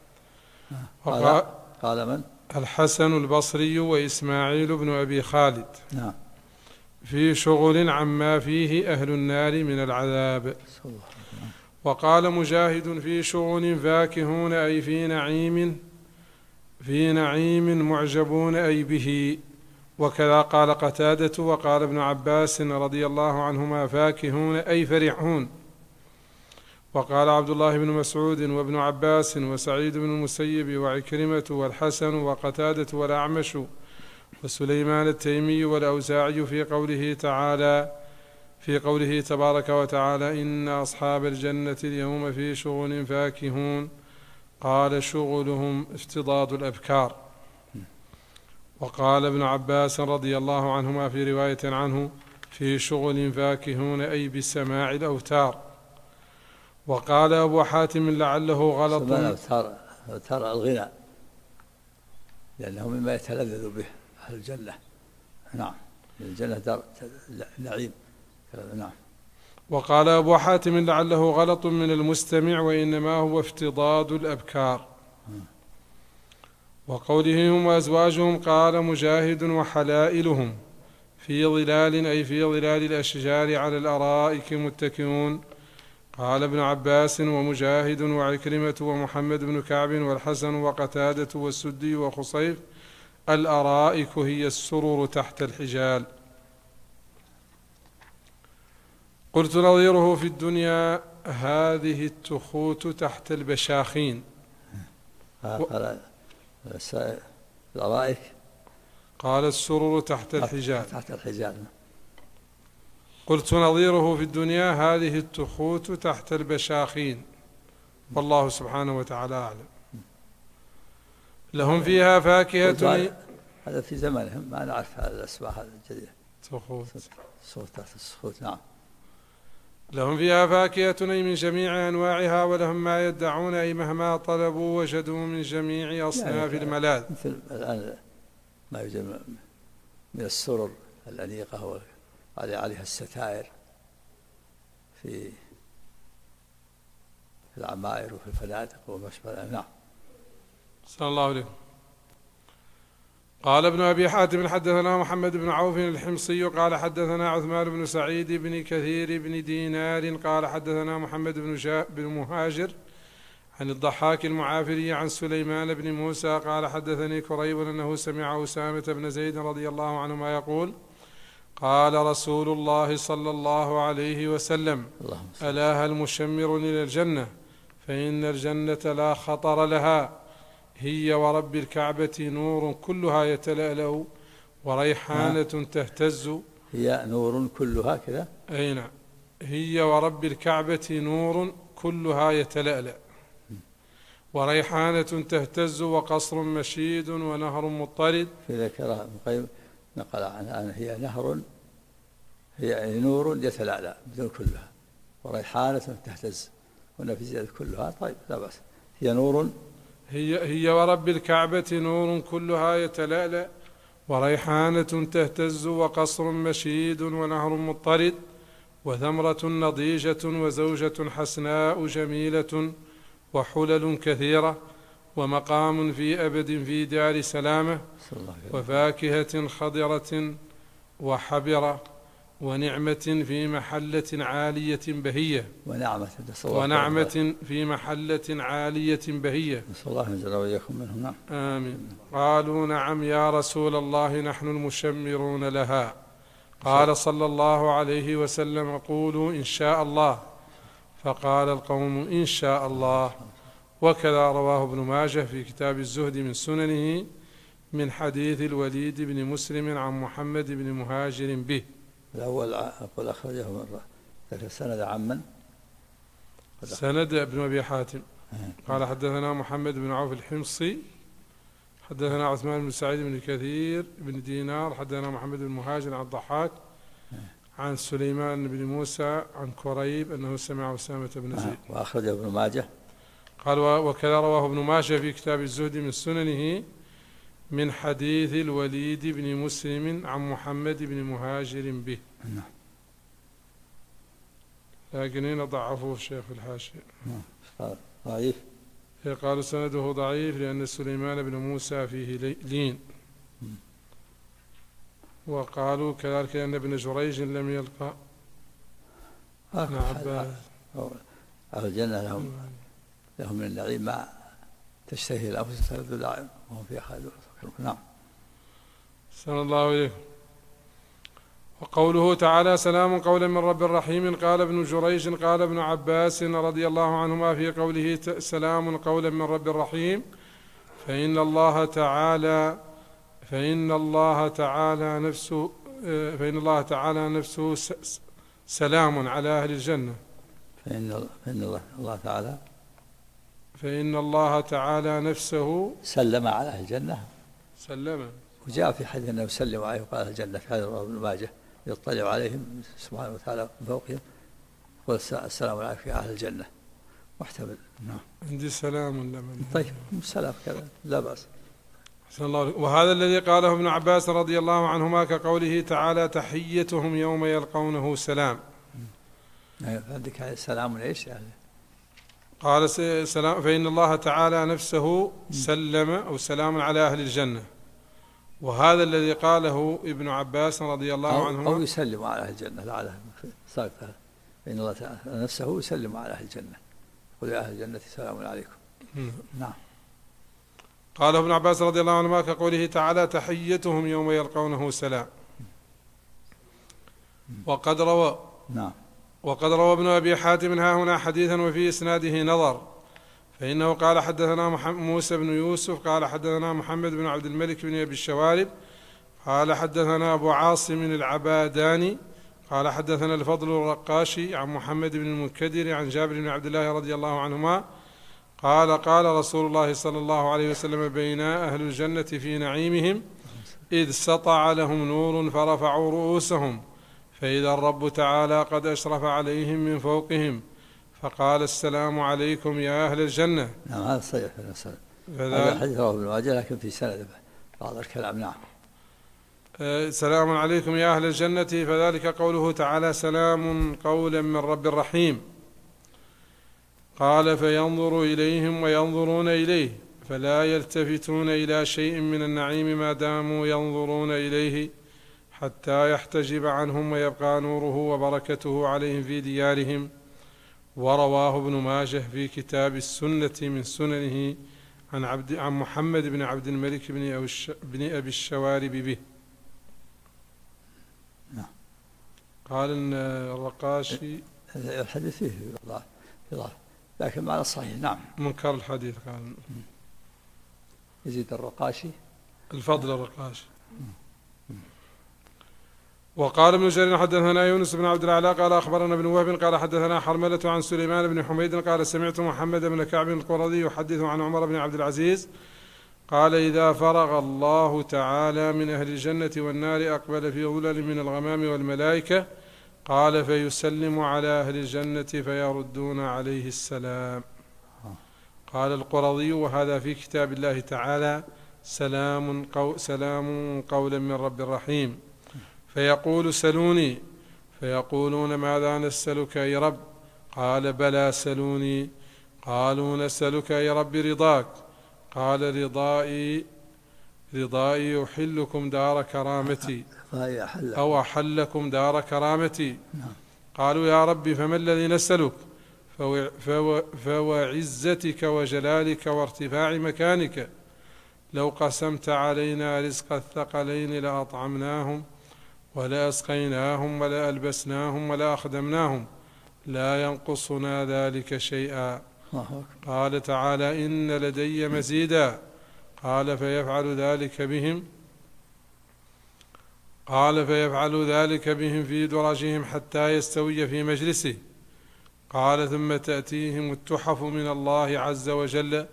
قال من؟ الحسن البصري وإسماعيل بن أبي خالد. نعم. في شغل عما فيه أهل النار من العذاب. وقال مجاهد: في شغل فاكهون أي في نعيم معجبون أي به. وكذا قال قتادة. وقال ابن عباس رضي الله عنهما: فاكهون أي فرحون. وقال عبد الله بن مسعود وابن عباس وسعيد بن المسيب وعكرمة والحسن وقتادة والأعمش وسليمان التيمي والأوزاعي في قوله تبارك وتعالى: إن أصحاب الجنة اليوم في شغل فاكهون. قال: شغلهم افتضاض الأبكار. وقال ابن عباس رضي الله عنهما في رواية عنه: في شغل فاكهون أي بسماع الأوتار. وقال أبو حاتم: لعله غلط. أوتار الغنى، لأنه مما يتلذذ به أهل الجنة. نعم. الجنة دار نعيم. نعم. وقال أبو حاتم: لعله غلط من المستمع وإنما هو افتضاض الأبكار. وقوله هم وأزواجهم قال مجاهد: وحلائلهم في ظلال أي في ظلال الأشجار على الأرائك متكئون. قال ابن عباس ومجاهد وعكرمة ومحمد بن كعب والحسن وقتادة والسدي وخصيف: الأرائك هي السرر تحت الحجال. قلت: نظيره في الدنيا هذه التخوت تحت البشاخين. الأرائك قال: السرر تحت الحجال. تحت الحجال. قلت: نظيره في الدنيا هذه التخوت تحت البشاخين. والله سبحانه وتعالى أعلم. لهم فيها فاكهة. هذا في زمانهم، ما نعرف هذه الأسماء هذه الجديدة. سخوت تحت السخوت. نعم. لهم فيها فاكهة أي من جميع أنواعها، ولهم ما يدعون أي مهما طلبوا وجدوا من جميع أصناف الملاذ. مثل الآن ما يوجد من السرر الأنيقة عليها الستائر في العمائر وفي الفنادق وما شابه. نعم. صلى الله عليه. قال ابن أبي حاتم حدثنا محمد بن عوف الحمصي قال حدثنا عثمان بن سعيد بن كثير بن دينار قال حدثنا محمد بن مهاجر عن الضحاك المعافري عن سليمان بن موسى قال حدثني كريب أنه سمع أسامة بن زيد رضي الله عنهما يقول قال رسول الله صلى الله عليه وسلم ألا هل مشمر إلى الجنة فإن الجنة لا خطر لها، هي ورب الكعبة نور كلها يتلألأ وريحانة تهتز. هي نور كلها كذا. أي نعم. هي ورب الكعبة نور كلها يتلألأ وريحانة تهتز وقصر مشيد ونهر مضطرد. في ذكرها ابن القيم نقل عنها هي نهر، هي نور يتلألأ بدون كلها، وريحانة تهتز، هنا في زيادة كلها. طيب لا بأس. هي نور، هي ورب الكعبة نور كلها يتلألأ وريحانة تهتز وقصر مشيد ونهر مضطرد وثمرة نضيجة وزوجة حسناء جميلة وحلل كثيرة ومقام في أبد في دار سلامة وفاكهة خضرة وحبرة ونعمة في محلة عالية بهية. ونعمة في محلة عالية بهية. نسأل الله أن يجعلنا وإياكم منهم. نعم. آمين. قالوا نعم يا رسول الله نحن المشمرون لها. قال صلى الله عليه وسلم قولوا إن شاء الله، فقال القوم إن شاء الله. وكذا رواه ابن ماجه في كتاب الزهد من سننه من حديث الوليد بن مسلم عن محمد بن مهاجر به. الأول أقول أخرجه مرة، ذكر السند عمن؟ سند ابن أبي حاتم قال حدثنا محمد بن عوف الحمصي حدثنا عثمان بن سعيد بن كثير بن دينار حدثنا محمد بن مهاجر عن الضحاك عن سليمان بن موسى عن كريب أنه سمع أسامة بن زيد. وأخرجه ابن ماجه. قال وكذا رواه ابن ماجه في كتاب الزهد من سننه من حديث الوليد بن مسلم عن محمد بن مهاجر به. لكن هنا ضعفوه الشيخ الحاشية. ضعيف. قالوا سنده ضعيف لأن سليمان بن موسى فيه لين. وقالوا كذلك أن ابن جريج لم يلقى ابن عباس. أهل الجنة لهم من النعيم ما تشتهي الأنفس تلذ الأعين وهم فيها خالدون. نعم. صلى الله عليه. وقوله تعالى سلام قولا من رب رحيم. قال ابن جريج قال ابن عباس رضي الله عنهما في قوله سلام قولا من رب رحيم فإن الله تعالى نفسه سلام على أهل الجنة. فإن الله تعالى نفسه سلم على أهل الجنة. سلم. وجاء في حديث أنه سلم عليه وقال أهل الجنة في حديث ابن ماجه يطلع عليهم سبحانه وتعالى من فوقهم يقول السلام عليكم في أهل الجنة محتمل. نعم. عندي سلام ولا من؟ طيب سلام كذا لا بأس. وهذا الذي قاله ابن عباس رضي الله عنهما كقوله تعالى تحيتهم يوم يلقونه سلام. عندك سلام ايش يعني؟ قال سلام فإن الله تعالى نفسه سلم أو سلام على أهل الجنة. وهذا الذي قاله ابن عباس رضي الله عنهما أو يسلم على أهل الجنة لعله ساقطها. فإن الله تعالى نفسه يسلم على أهل الجنة قل يا أهل الجنة سلام عليكم. نعم. قال ابن عباس رضي الله عنهما كقوله تعالى تحيتهم يوم يلقونه سلام. وقد روى ابن أبي حاتم ها هنا حديثا وفي إسناده نظر، فإنه قال حدثنا موسى بن يوسف قال حدثنا محمد بن عبد الملك بن أبي الشوارب قال حدثنا أبو عاصم العباداني قال حدثنا الفضل الرقاشي عن محمد بن المنكدر عن جابر بن عبد الله رضي الله عنهما قال قال رسول الله صلى الله عليه وسلم بين أهل الجنة في نعيمهم إذ سطع لهم نور فرفعوا رؤوسهم فإذا الرب تعالى قد أشرف عليهم من فوقهم فقال السلام عليكم يا أهل الجنة. نعم هذا صحيح في المسألة. هذا حديث رواه ابن ماجه لكن في سند بعض الكلام. نعم. سلام عليكم يا أهل الجنة، فذلك قوله تعالى سلام قولا من رب رحيم. قال فينظر إليهم وينظرون إليه فلا يلتفتون إلى شيء من النعيم ما داموا ينظرون إليه حتى يحتجب عنهم ويبقى نوره وبركته عليهم في ديارهم. ورواه ابن ماجه في كتاب السنة من سننه عن محمد بن عبد الملك بن أبي الشوارب به. قال إن الرقاشي الحديث فيه إضافة لكن معنى صحيح. نعم. منكر الحديث. قال يزيد الرقاشي الفضل الرقاشي. وقال ابن جرير حدثنا يونس بن عبد الأعلى قال أخبرنا ابن وهب قال حدثنا حرملة عن سليمان بن حميد قال سمعت محمد بن كعب القرظي يحدث عن عمر بن عبد العزيز قال إذا فرغ الله تعالى من أهل الجنة والنار أقبل في ظلل من الغمام والملائكة قال فيسلم على أهل الجنة فيردون عليه السلام. قال القرظي وهذا في كتاب الله تعالى سلام قولا من رب رحيم. فيقول سلوني فيقولون ماذا نسألك أي رب؟ قال بلى سلوني. قالوا نسألك أي رب رضاك. قال رضائي يحلكم دار كرامتي أو أحلكم دار كرامتي. قالوا يا ربي فما الذي نسألك؟ فوعزتك وجلالك وارتفاع مكانك لو قسمت علينا رزق الثقلين لأطعمناهم ولا أسقيناهم ولا ألبسناهم ولا أخدمناهم لا ينقصنا ذلك شيئا. قال تعالى إن لدي مزيدا. قال فيفعل ذلك بهم في درجهم حتى يستوي في مجلسه. قال ثم تأتيهم التحف من الله عز وجل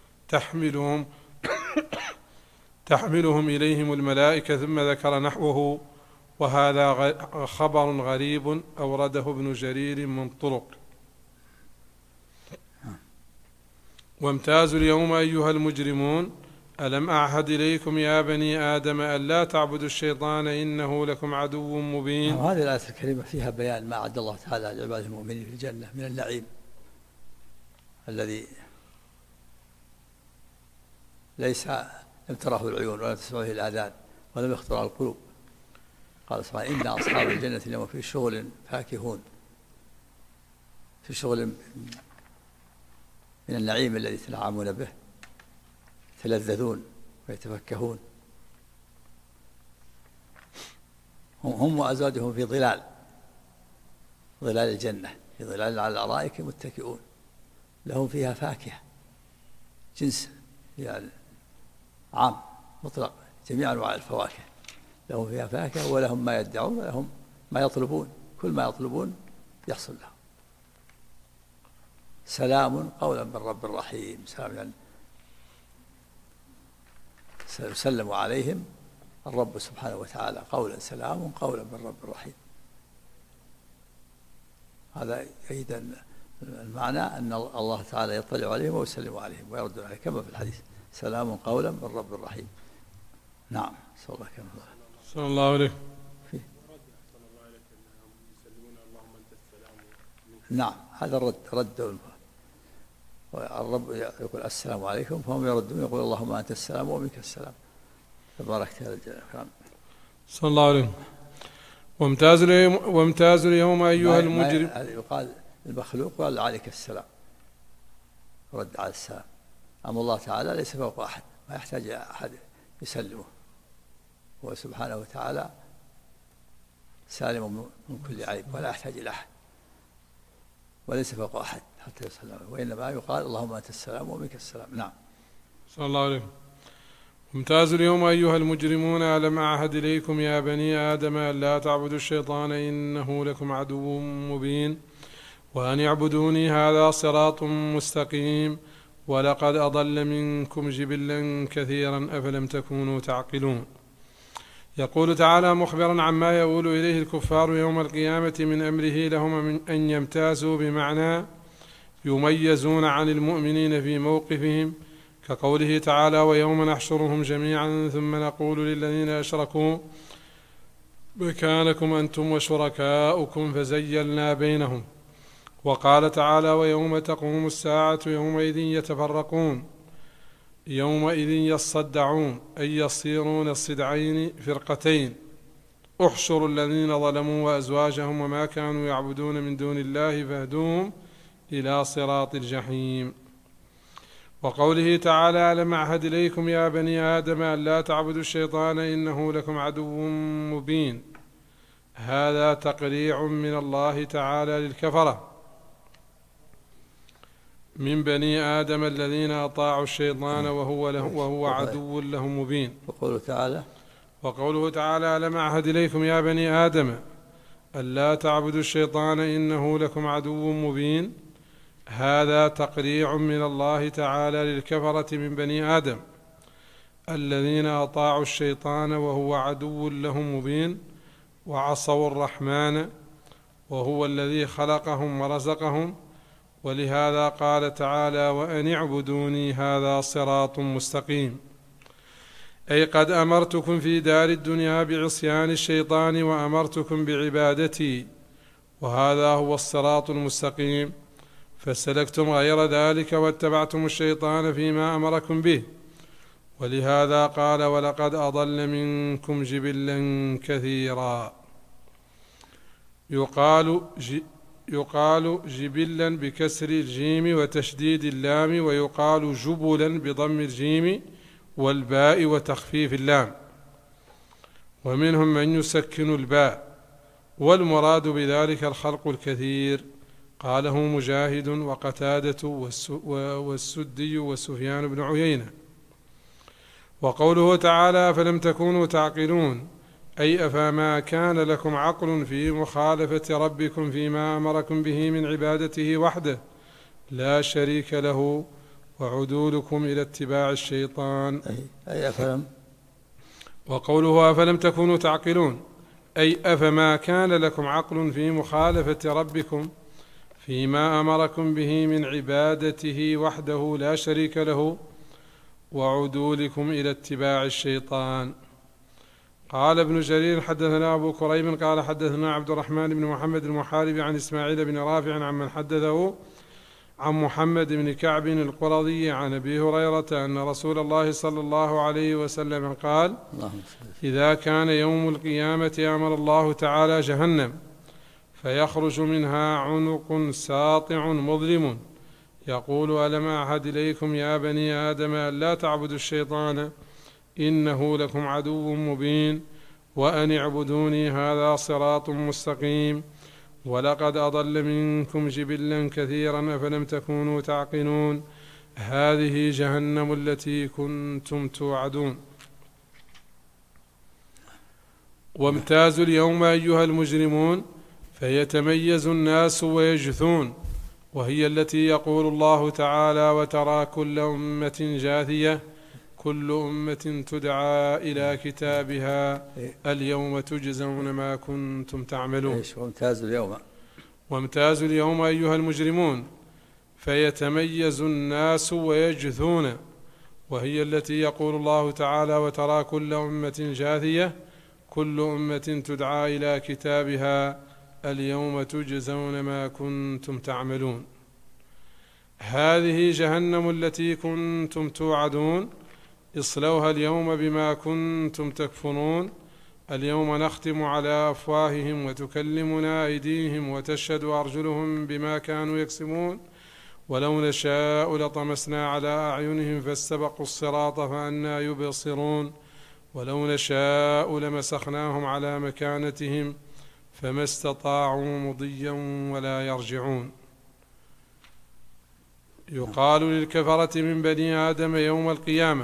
تحملهم إليهم الملائكة ثم ذكر نحوه. وهذا خبر غريب أورده ابن جرير من طرق. وامتازوا اليوم أيها المجرمون ألم أعهد إليكم يا بني آدم ألا تعبدوا الشيطان إنه لكم عدو مبين. هذه الآية الكريمة فيها بيان ما أعد الله تعالى لعباده المؤمنين في الجنة من النعيم الذي ليس لم تره العيون ولا تسمعه الآذان ولم يخطر على القلوب. قال سبحانه إن أصحاب الجنة اليوم في شغل فاكهون، في شغل من النعيم الذي يتنعمون به، يتلذذون ويتفكهون. هم وأزواجهم في ظلال الجنة، في ظلال على الأرائك متكئون، لهم فيها فاكهة جنس يعني عام مطلق جميع أنواع الفواكه، لهم فيها فاكهة ولهم ما يدعون ولهم ما يطلبون، كل ما يطلبون يحصل لهم. سلام قولا من رب رحيم. سلام يعني سلم عليهم الرب سبحانه وتعالى قولا سلام قولا من رب رحيم. هذا أيضا المعنى أن الله تعالى يطلع عليهم ويسلم عليهم ويرد عليهم كما في الحديث سلام قولا من رب رحيم. نعم. صلى الله عليه. نعم هذا الرد الرب يقول السلام عليكم فهم يردون يقول اللهم أنت السلام ومنك السلام تبارك يا الجلال. صلى الله عليه. وامتاز اليوم أيها المجرم. يقال المخلوق قال عليك السلام رد على السلام. أما الله تعالى ليس فوق أحد ما يحتاج أحد يسلمه، هو سبحانه وتعالى سالم من كل عيب ولا يحتاج إلى أحد وليس فوق أحد حتى يسلم، وإنما يقال اللهم أنت السلام ومنك السلام. نعم. صلى الله عليه. وامتازوا اليوم أيها المجرمون ألم أعهد إليكم يا بني آدم ألا تعبدوا الشيطان إنه لكم عدو مبين وأن اعبدوني هذا صراط مستقيم ولقد أضل منكم جبلا كثيرا أفلم تكونوا تعقلون. يقول تعالى مخبرا عما يؤول إليه الكفار يوم القيامة من أمره لهم من أن يمتازوا، بمعنى يميزون عن المؤمنين في موقفهم، كقوله تعالى ويوم نحشرهم جميعا ثم نقول للذين أشركوا مكانكم أنتم وشركاؤكم فزيلنا بينهم. وقال تعالى ويوم تقوم الساعة يومئذ يتفرقون يومئذ يصدعون، أي يصيرون الصدعين فرقتين. احشروا الذين ظلموا وأزواجهم وما كانوا يعبدون من دون الله فاهدوهم إلى صراط الجحيم. وقوله تعالى ألم أعهد إليكم يا بني آدم أن لا تعبدوا الشيطان إنه لكم عدو مبين، هذا تقريع من الله تعالى للكفرة من بني آدم الذين أطاعوا الشيطان وهو عدو لهم مبين. وقوله تعالى ألم أعهد إليكم يا بني آدم ألا تعبدوا الشيطان إنه لكم عدو مبين، هذا تقريع من الله تعالى للكفرة من بني آدم الذين أطاعوا الشيطان وهو عدو لهم مبين وعصوا الرحمن وهو الذي خلقهم ورزقهم. ولهذا قال تعالى وأن اعبدوني هذا صراط مستقيم، أي قد أمرتكم في دار الدنيا بعصيان الشيطان وأمرتكم بعبادتي، وهذا هو الصراط المستقيم، فسلكتم غير ذلك واتبعتم الشيطان فيما أمركم به. ولهذا قال ولقد أضل منكم جبلا كثيرا. يقال جبلا بكسر الجيم وتشديد اللام، ويقال جبلا بضم الجيم والباء وتخفيف اللام، ومنهم من يسكن الباء، والمراد بذلك الخلق الكثير، قاله مجاهد وقتادة والسدي وسفيان بن عيينة. وقوله تعالى فلم تكونوا تعقلون، أي أفما كان لكم عقل في مخالفة ربكم فيما أمركم به من عبادته وحده لا شريك له وعدولكم إلى اتباع الشيطان. أي أفلم. وقوله أفلم تكونوا تعقلون، أي أفما كان لكم عقل في مخالفة ربكم فيما أمركم به من عبادته وحده لا شريك له وعدولكم إلى اتباع الشيطان. قال ابن جرير حدثنا أبو كريم قال حدثنا عبد الرحمن بن محمد المحاربي عن إسماعيل بن رافع عن من حدثه عن محمد بن كعب القرظي عن أبي هريرة أن رسول الله صلى الله عليه وسلم قال إذا كان يوم القيامة أمر الله تعالى جهنم فيخرج منها عنق ساطع مظلم يقول ألم أعهد إليكم يا بني آدم أن لا تعبدوا الشيطان إنه لكم عدو مبين وأن اعبدوني هذا صراط مستقيم ولقد أضل منكم جبلا كثيرا أفلم تكونوا تعقلون هذه جهنم التي كنتم توعدون. وامتازوا اليوم أيها المجرمون فيتميز الناس ويجثون، وهي التي يقول الله تعالى وترى كل أمة جاثية كل أمة تدعى إلى كتابها اليوم تجزون ما كنتم تعملون. وامتازوا اليوم أيها المجرمون فيتميز الناس ويجثون، وهي التي يقول الله تعالى وترى كل أمة جاثية كل أمة تدعى إلى كتابها اليوم تجزون ما كنتم تعملون. هذه جهنم التي كنتم توعدون اصلوها اليوم بما كنتم تكفرون اليوم نختم على أفواههم وتكلمنا أيديهم وتشهد أرجلهم بما كانوا يكسبون ولو نشاء لطمسنا على أعينهم فاستبقوا الصراط فأنى يبصرون ولو نشاء لمسخناهم على مكانتهم فما استطاعوا مضيا ولا يرجعون. يقال للكفرة من بني آدم يوم القيامة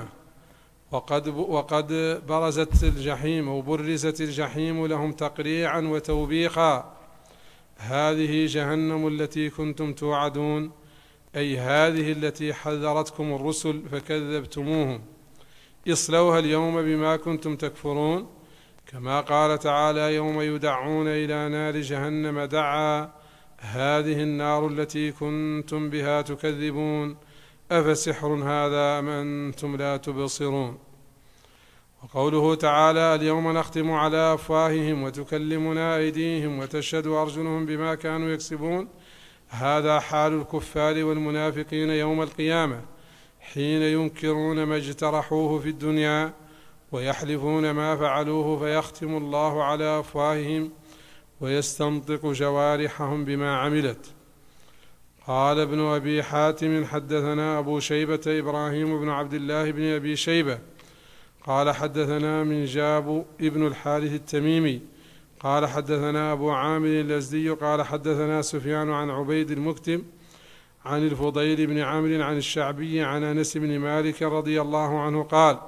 وقد برزت الجحيم أو برزت الجحيم لهم تقريعا وتوبيخا هذه جهنم التي كنتم توعدون، أي هذه التي حذرتكم الرسل فكذبتموهم اصلوها اليوم بما كنتم تكفرون، كما قال تعالى: يوم يدعون إلى نار جهنم دعا هذه النار التي كنتم بها تكذبون أفسحر هذا أم أنتم لا تبصرون. وقوله تعالى: اليوم نختم على أفواههم وتكلمنا أيديهم وتشهد أرجلهم بما كانوا يكسبون، هذا حال الكفار والمنافقين يوم القيامة حين ينكرون ما اجترحوه في الدنيا ويحلفون ما فعلوه، فيختم الله على أفواههم ويستنطق جوارحهم بما عملت. قال ابن أبي حاتم: حدثنا أبو شيبة إبراهيم بن عبد الله بن أبي شيبة قال حدثنا منجاب ابن الحارث التميمي قال حدثنا أبو عامر الأزدي قال حدثنا سفيان عن عبيد المكتم عن الفضيل بن عمرو عن الشعبي عن أنس بن مالك رضي الله عنه قال: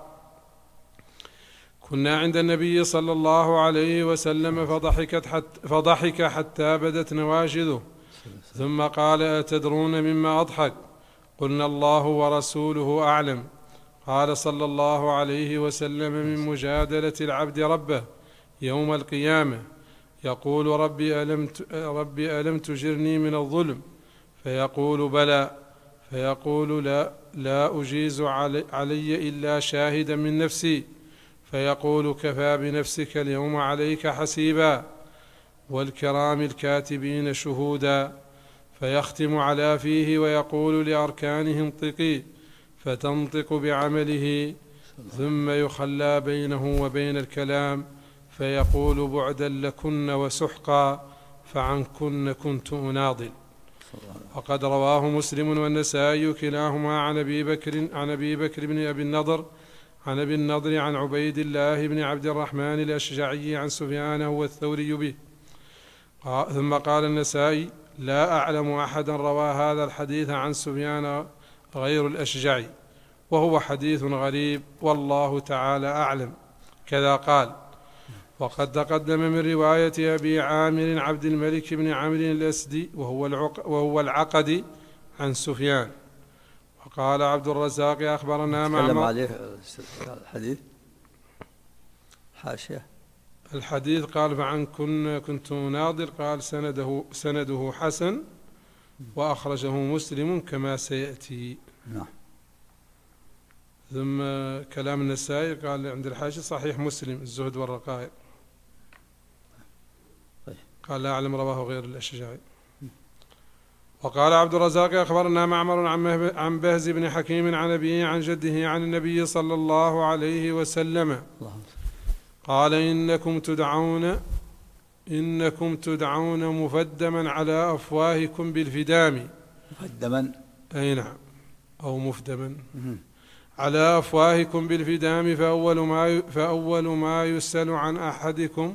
كنا عند النبي صلى الله عليه وسلم فضحك حتى بدت نواجذه، ثم قال: أتدرون مما أضحك؟ قلنا: الله ورسوله أعلم. قال صلى الله عليه وسلم: من مجادلة العبد ربه يوم القيامة يقول: ربي ألم تجرني من الظلم؟ فيقول: بلى. فيقول: لا أجيز علي إلا شاهدا من نفسي. فيقول: كفى بنفسك اليوم عليك حسيبا، والكرام الكاتبين شهودا. فيختم على فيه ويقول لأركانه: انطقي، فتنطق بعمله، ثم يخلى بينه وبين الكلام، فيقول: بعدا لكن وسحقا، فعنكن كنت أناضل. وقد رواه مسلم والنسائي كلاهما عن أبي بكر بن أبي النضر عن عبيد الله بن عبد الرحمن الأشجعي عن سفيان والثوري به. ثم قال النسائي: لا أعلم أحدا روى هذا الحديث عن سفيان غير الأشجعي، وهو حديث غريب، والله تعالى أعلم. كذا قال. وقد تقدم من رواية أبي عامر عبد الملك بن عمرو الأسدي وهو العقدي عن سفيان. وقال عبد الرزاق: أخبرنا تكلم عليه الحديث حاشية الحديث قال: فعن كنت ناظر، قال: سنده حسن، وأخرجه مسلم كما سيأتي. نعم. ثم كلام النسائي قال عند الحاشية: صحيح مسلم الزهد والرقائق. قال: لا أعلم رواه غير الأشجعي. وقال عبد الرزاق: أخبرنا معمر عن بهز بن حكيم عن أبيه عن جده عن النبي صلى الله عليه وسلم قال: إنكم تدعون مفدما على أفواهكم بالفدام. مفدما، أي نعم، أو مفدما على أفواهكم بالفدام، فأول ما يسأل عن أحدكم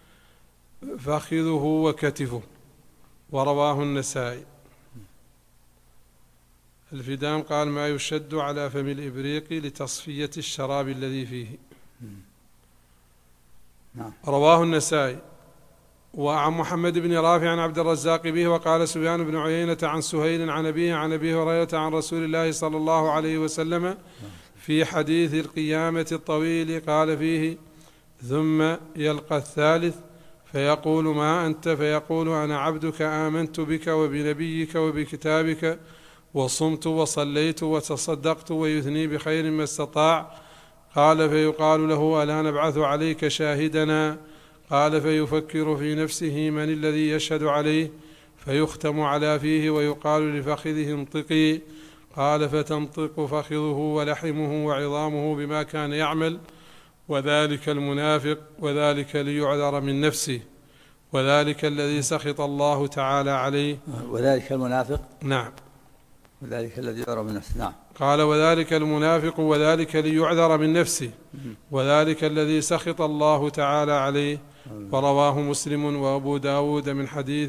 فخذه وكتفه. ورواه النسائي. الفدام قال: ما يشد على فم الإبريق لتصفية الشراب الذي فيه. رواه النسائي. وعن محمد بن رافع عن عبد الرزاق به. وقال سفيان بن عيينة عن سهيل عن أبيه عن أبي هريرة عن رسول الله صلى الله عليه وسلم في حديث القيامة الطويل قال فيه: ثم يلقى الثالث فيقول: ما أنت؟ فيقول: أنا عبدك آمنت بك وبنبيك وبكتابك، وصمت وصليت وتصدقت، ويثني بخير ما استطاع. قال: فيقال له: ألا نبعث عليك شاهدنا؟ قال: فيفكر في نفسه من الذي يشهد عليه، فيختم على فيه ويقال لفخذه: انطقي. قال: فتنطق فخذه ولحمه وعظامه بما كان يعمل. وذلك المنافق، وذلك ليعذر من نفسه، وذلك الذي سخط الله تعالى عليه. وذلك المنافق، نعم، وذلك الذي يعذر من نفسه. نعم. قال: وذلك المنافق، وذلك ليعذر من نفسه، وذلك الذي سخط الله تعالى عليه. ورواه مسلم وأبو داود من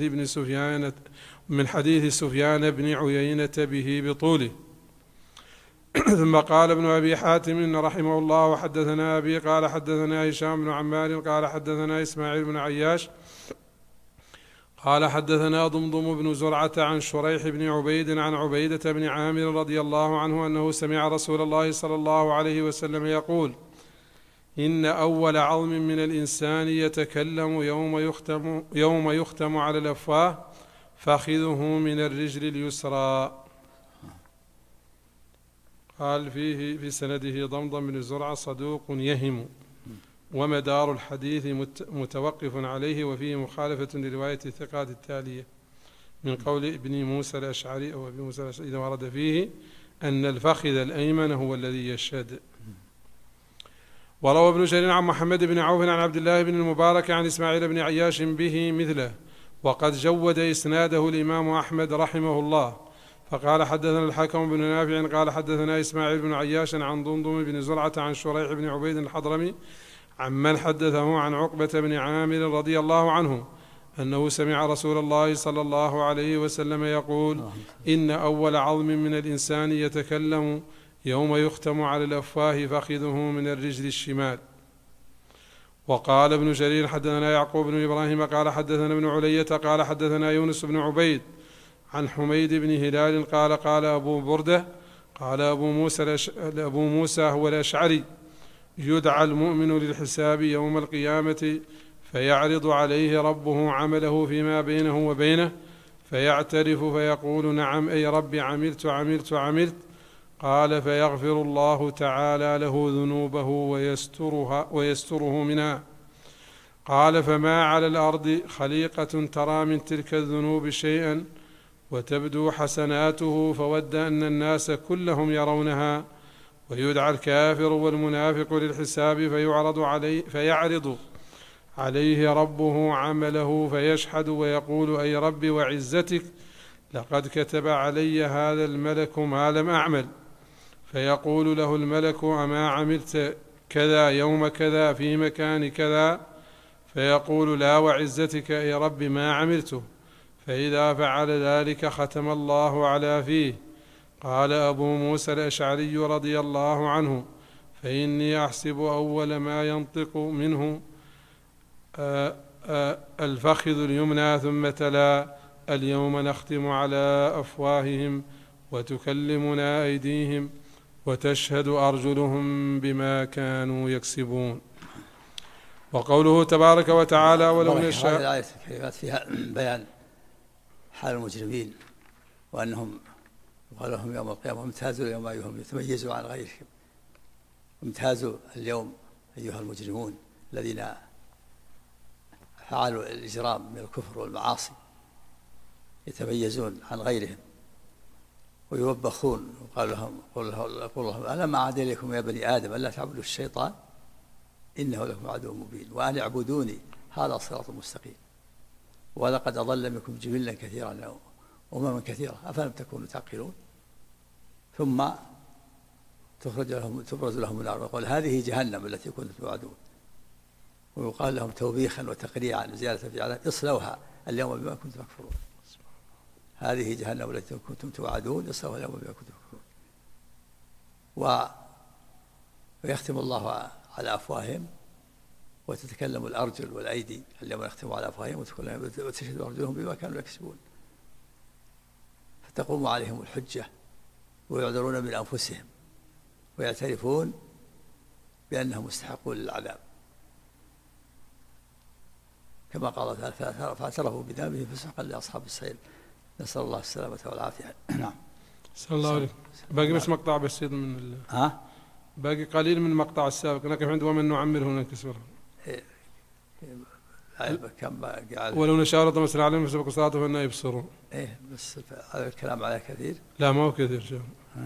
حديث سفيان بن عيينة به بطوله. ثم قال ابن أبي حاتم رحمه الله: وحدثنا أبي قال حدثنا هشام بن عمار قال حدثنا إسماعيل بن عياش قال حدثنا ضمضم بن زرعة عن شريح بن عبيد عن عبيدة بن عامر رضي الله عنه أنه سمع رسول الله صلى الله عليه وسلم يقول: إن أول عظم من الإنسان يتكلم يوم يختم على الأفواه فخذه من الرجل اليسرى. قال فيه في سنده ضمضم بن زرعة صدوق يهم، ومدار الحديث متوقف عليه، وفيه مخالفة لرواية الثقات التالية من قول ابن موسى الأشعري أو أبي موسى الأشعري إذا ورد فيه أن الفخذ الأيمن هو الذي يشهد. وروى ابن جرير عن محمد بن عوف عن عبد الله بن المبارك عن إسماعيل بن عياش به مثله، وقد جود إسناده الإمام أحمد رحمه الله، فقال حدثنا الحكم بن نافع قال حدثنا إسماعيل بن عياش عن ضمضم بن زرعة عن شريح بن عبيد الحضرمي عمن حدثه عن عقبة بن عامر رضي الله عنه أنه سمع رسول الله صلى الله عليه وسلم يقول: إن أول عظم من الإنسان يتكلم يوم يختم على الأفواه فخذه من الرجل الشمال. وقال ابن جرير حدثنا يعقوب بن إبراهيم قال حدثنا ابن علية قال حدثنا يونس بن عبيد عن حميد بن هلال قال قال أبو بردة قال أبو موسى هو الأشعري: يدعى المؤمن للحساب يوم القيامة فيعرض عليه ربه عمله فيما بينه وبينه فيعترف فيقول: نعم أي رب عملت. قال: فيغفر الله تعالى له ذنوبه ويستره منها. قال: فما على الأرض خليقة ترى من تلك الذنوب شيئا وتبدو حسناته فود أن الناس كلهم يرونها، ويدعى الكافر والمنافق للحساب فيعرض عليه ربه عمله فيشهد ويقول: أي رب وعزتك لقد كتب علي هذا الملك ما لم أعمل. فيقول له الملك: أما عملت كذا يوم كذا في مكان كذا؟ فيقول: لا وعزتك أي رب ما عملته. فإذا فعل ذلك ختم الله على فيه. قال أبو موسى الأشعري رضي الله عنه: فإني أحسب أول ما ينطق منه الفخذ اليمنى، ثم تلا: اليوم نختم على أفواههم وتكلمنا أيديهم وتشهد أرجلهم بما كانوا يكسبون. وقوله تبارك وتعالى: ولو نشاء. الآية الكريمات فيها بيان حال المجرمين، وأنهم يقال لهم يوم القيامة: امتازوا اليوم أيها يتميزوا عن غيرهم. امتازوا اليوم أيها المجرمون الذين فعلوا الإجرام من الكفر والمعاصي، يتميزون عن غيرهم ويوبخون. وقال لهم: قل لهم: ألم أعهد إليكم يا بني آدم ألا تعبدوا الشيطان إنه لكم عدو مبين وأن اعبدوني هذا صراط مستقيم ولقد أضل منكم جبلا كثيرا وأمما كثيرة أفلم تكونوا تعقلون. ثم تبرز لهم النار ويقول: هذه جهنم التي كنتم توعدون. ويقال لهم توبيخا وتقريعا زيادة في عذاب: اصلوها اليوم بما كنتم تكفرون. هذه جهنم التي كنتم توعدون اصلوها اليوم بما كنتم تكفرون. ويختم الله على أفواههم وتتكلم الأرجل والأيدي اليوم يختم على أفواههم وتشهد أرجلهم بما كانوا يكسبون، فتقوم عليهم الحجة ويعذرون من أنفسهم ويعترفون بأنهم مستحقون للعذاب، كما قال تعالى: فاعترفوا بذنبهم فسحقا لأصحاب السعير. نسأل الله السلامة والعافية. نعم. صلى الله عليه. باقي بس مقطع بسيط من باقي قليل من المقطع السابق، نقف عند ومن نعمره ننكسره. ولو نشاء لطمسنا عليهم فسبقوا صراطه فإنا يبصرون. بس هذا الكلام عليه كثير. لا ما هو كثير شيء.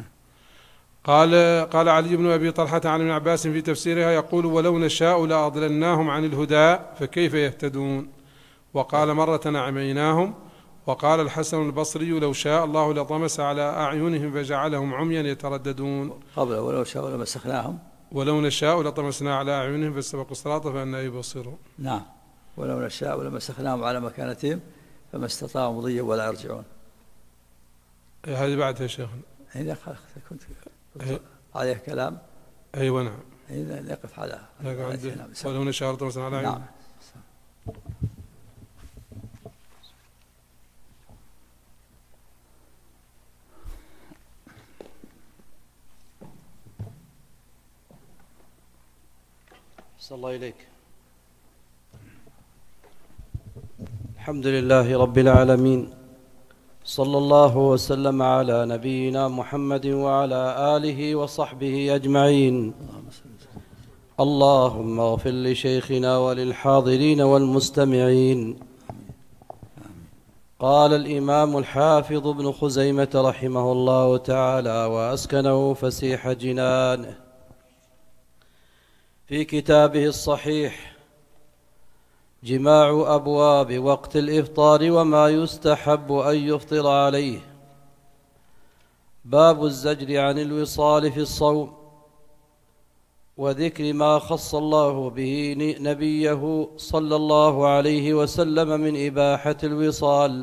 قال علي بن أبي طلحة عن ابن عباس في تفسيرها يقول: ولو نشاء لأضللناهم عن الهدى فكيف يهتدون. وقال: مرة عميناهم. وقال الحسن البصري: لو شاء الله لطمس على أعينهم فجعلهم عميا يترددون. قبل ولو شاء لمسخناهم. ولو نشاء لطمسنا على أعينهم فاستبقوا الصراط فأنا يبصرون. نعم. ولو نشاء لمسخناهم على مكانتهم فما استطاعوا مضيا ولا يرجعون. هذه بعدها يا شيخنا. إذا كنت عليه كلام. أيوة نعم. إذا نقف على ولو نشاء لطمسنا على أعينهم. نعم. أحسن الله إليك. الحمد لله رب العالمين، صلى الله وسلم على نبينا محمد وعلى آله وصحبه أجمعين. اللهم اغفر لشيخنا وللحاضرين والمستمعين. قال الإمام الحافظ ابن خزيمة رحمه الله تعالى وأسكنه فسيح جنانه في كتابه الصحيح جماع أبواب وقت الإفطار وما يستحب أن يفطر عليه. باب الزجر عن الوصال في الصوم وذكر ما خص الله به نبيه صلى الله عليه وسلم من إباحة الوصال،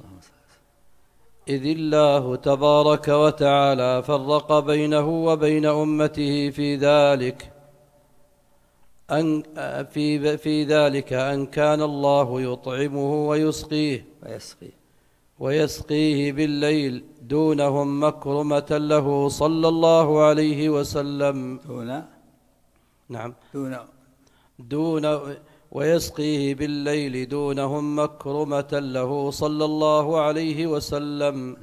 إذ الله تبارك وتعالى فرق بينه وبين أمته في ذلك أن كان الله يطعمه ويسقيه بالليل دونهم مكرمة له صلى الله عليه وسلم. ويسقيه بالليل دونهم مكرمة له صلى الله عليه وسلم.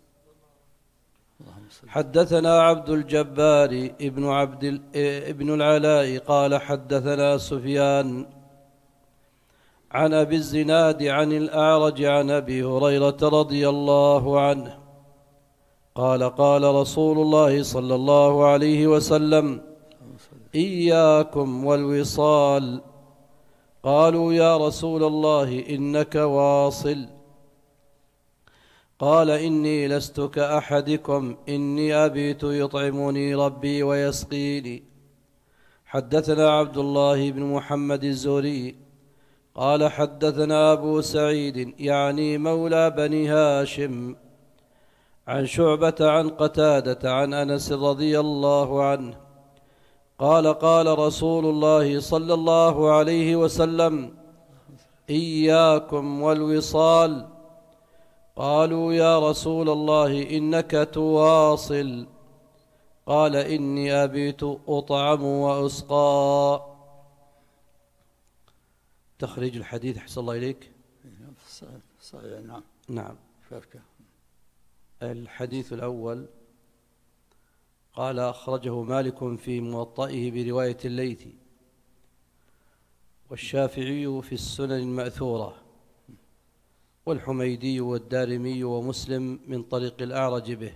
حدثنا عبد الجبار ابن العلاء قال حدثنا سفيان عن أبي الزناد عن الأعرج عن أبي هريرة رضي الله عنه قال قال رسول الله صلى الله عليه وسلم: إياكم والوصال. قالوا يا رسول الله إنك واصل. قال: إني لست كأحدكم، إني أبيت يطعمني ربي ويسقيني. حدثنا عبد الله بن محمد الزهري قال حدثنا أبو سعيد يعني مولى بني هاشم عن شعبة عن قتادة عن أنس رضي الله عنه قال قال رسول الله صلى الله عليه وسلم: إياكم والوصال. قالوا يا رسول الله إنك تواصل. قال: إني أبيت أطعم وأسقى. تخريج الحديث أحسن الله إليك. صحيح. نعم. الحديث الأول قال أخرجه مالك في موطئه برواية الليثي، والشافعي في السنن المأثورة، والحميدي والدارمي ومسلم من طريق الأعرج به،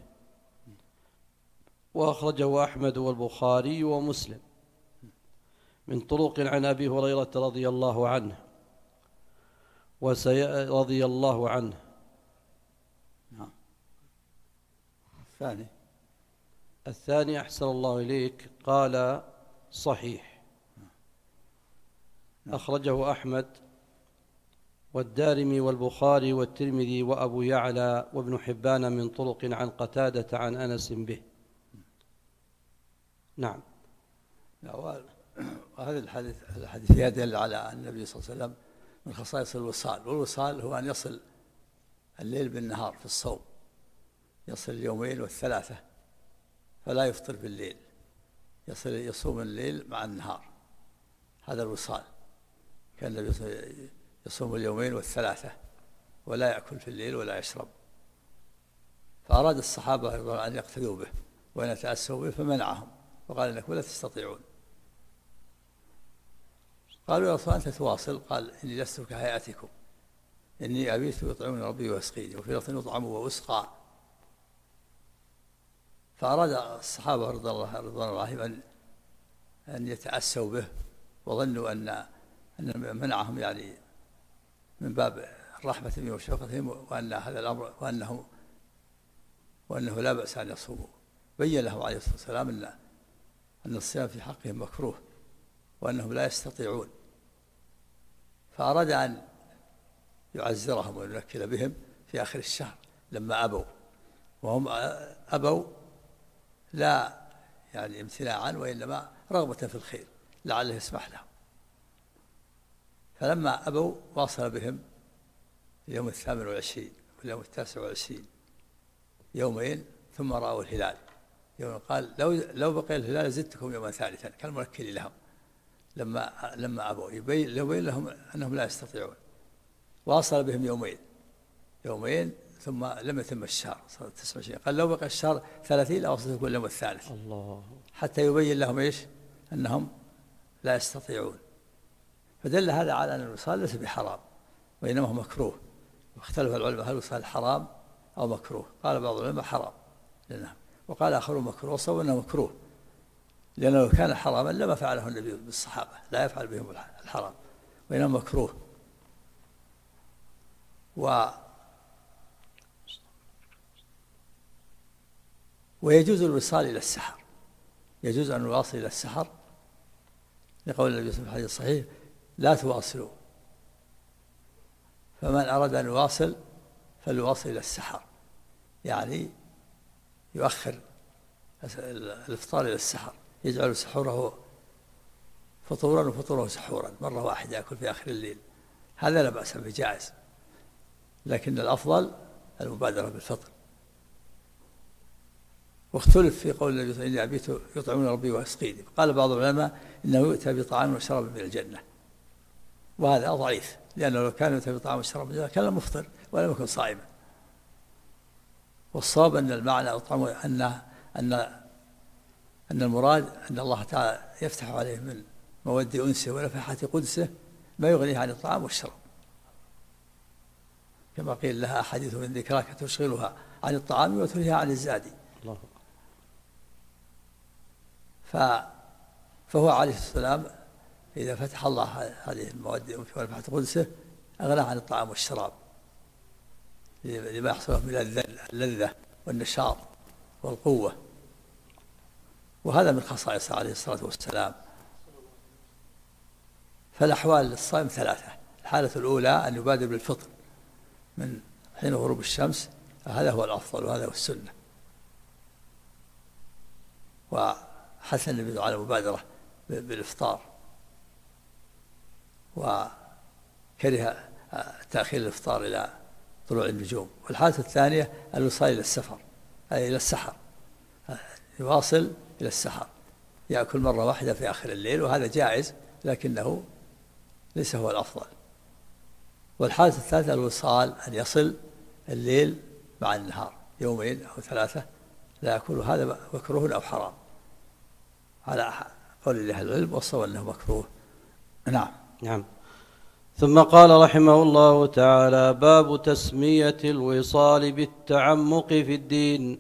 وأخرجه أحمد والبخاري ومسلم من طرق عن أبي هريرة رضي الله عنه رضي الله عنه. الثاني أحسن الله إليك قال صحيح، أخرجه أحمد والدارمي والبخاري والترمذي وأبو يعلى وابن حبان من طرق عن قتادة عن أنس به. نعم. وهذا الحديث يدل على أن النبي صلى الله عليه وسلم من خصائص الوصال، والوصال هو أن يصل الليل بالنهار في الصوم، يصل اليومين والثلاثة فلا يفطر بالليل، يصوم الليل مع النهار، هذا الوصال. كان النبي يصوم اليومين والثلاثة ولا يأكل في الليل ولا يشرب، فأراد الصحابة أن يقتدوا به وأن يتأسوا به فمنعهم وقال: إنكم لا تستطيعون. قالوا: يا رسول الله أنت تواصل. قال: إني لست كهيئتكم، إني أبيت يطعمني ربي ويسقيني، وفي لفظ يطعم وأسقى. فأراد الصحابة رضوان الله عليهم أن يتأسوا به، وظنوا أن منعهم يعني من باب الرحمة بهم وشفقتهم، وأن هذا الأمر وأنه لا بأس أن يصوموا. بين لهم عليه الصلاة والسلام أن الصيام في حقهم مكروه وأنهم لا يستطيعون، فأراد أن يعزرهم وينكل بهم في آخر الشهر لما أبوا، وهم أبوا لا يعني امتناعا وإنما رغبة في الخير لعله يسمح لهم. فلما أبوا واصل بهم اليوم 28 واليوم 29 يومين، ثم رأوا الهلال يوم. قال: لو بقي الهلال زدتكم يوما ثالثا، كالمنكل لهم، لما أبوا يبين لهم أنهم لا يستطيعون، واصل بهم يومين ثم لم يتم الشهر، صار 29. قال لو بقى الشهر 30 لأوصلت يكون اليوم الثالث، الله، حتى يبين لهم إيش؟ أنهم لا يستطيعون. فدل هذا على أن الوصال ليس بحرام وإنما هو مكروه. واختلف العلماء هل الوصال حرام أو مكروه؟ قال بعض العلماء حرام وقال آخرون مكروه، وصوّا أنه مكروه، لأنه لو كان حراما لما فعله النبي بالصحابة، لا يفعل بهم الحرام، وإنما مكروه. ويجوز الوصال إلى السحر، يجوز أن نواصل إلى السحر، لقول النبي صلى الله عليه وسلم في الحديث الصحيح لا تواصلوا، فمن أراد أن يواصل فليواصل إلى السحر، يعني يؤخر الإفطار إلى السحر، يجعل سحوره فطورا وفطوره سحورا، مرة واحدة يأكل في آخر الليل، هذا لا بأس به، جائز، لكن الأفضل المبادرة بالفطر. واختلف في قول النبي صلى الله عليه وسلم إني أبيت يطعمون ربي ويسقيني، قال بعض العلماء إنه يؤتى بطعام وشراب من الجنة، وهذا ضعيف، لأنه لو كان يؤتى بطعام وشراب من الجنة كان مفطر ولم يكن صائما. والصواب أن المعنى أن المراد أن الله تعالى يفتح عليه من مود أنسه ونفحات قدسه ما يغنيه عن الطعام والشراب، كما قيل لها أحاديث من ذكراك تشغلها عن الطعام وتلهيها عن الزاد. الله. فهو عليه السلام إذا فتح الله هذه المواد أنسه ونفحات قدسه أغناه عن الطعام والشراب لما يحصل من اللذة والنشاط والقوة، وهذا من خصائصه عليه الصلاة والسلام. فالأحوال للصائم ثلاثة: الحالة الأولى أن يبادر بالفطر من حين غروب الشمس، هذا هو الأفضل وهذا هو السنة، وحث النبي على المبادرة بالإفطار، وكره تأخير الإفطار إلى طلوع النجوم. والحالة الثانية الوصال إلى السفر، أي إلى السحر، يواصل إلى السحر، يأكل مرة واحدة في آخر الليل، وهذا جائز لكنه ليس هو الأفضل. والحالة الثالثة الوصال، أن يصل الليل مع النهار يومين أو ثلاثة لا يأكل، هذا مكروه أو حرام على قول أهل العلم، وصوا أنه مكروه. نعم. ثم قال رحمه الله تعالى: باب تسمية الوصال بالتعمق في الدين.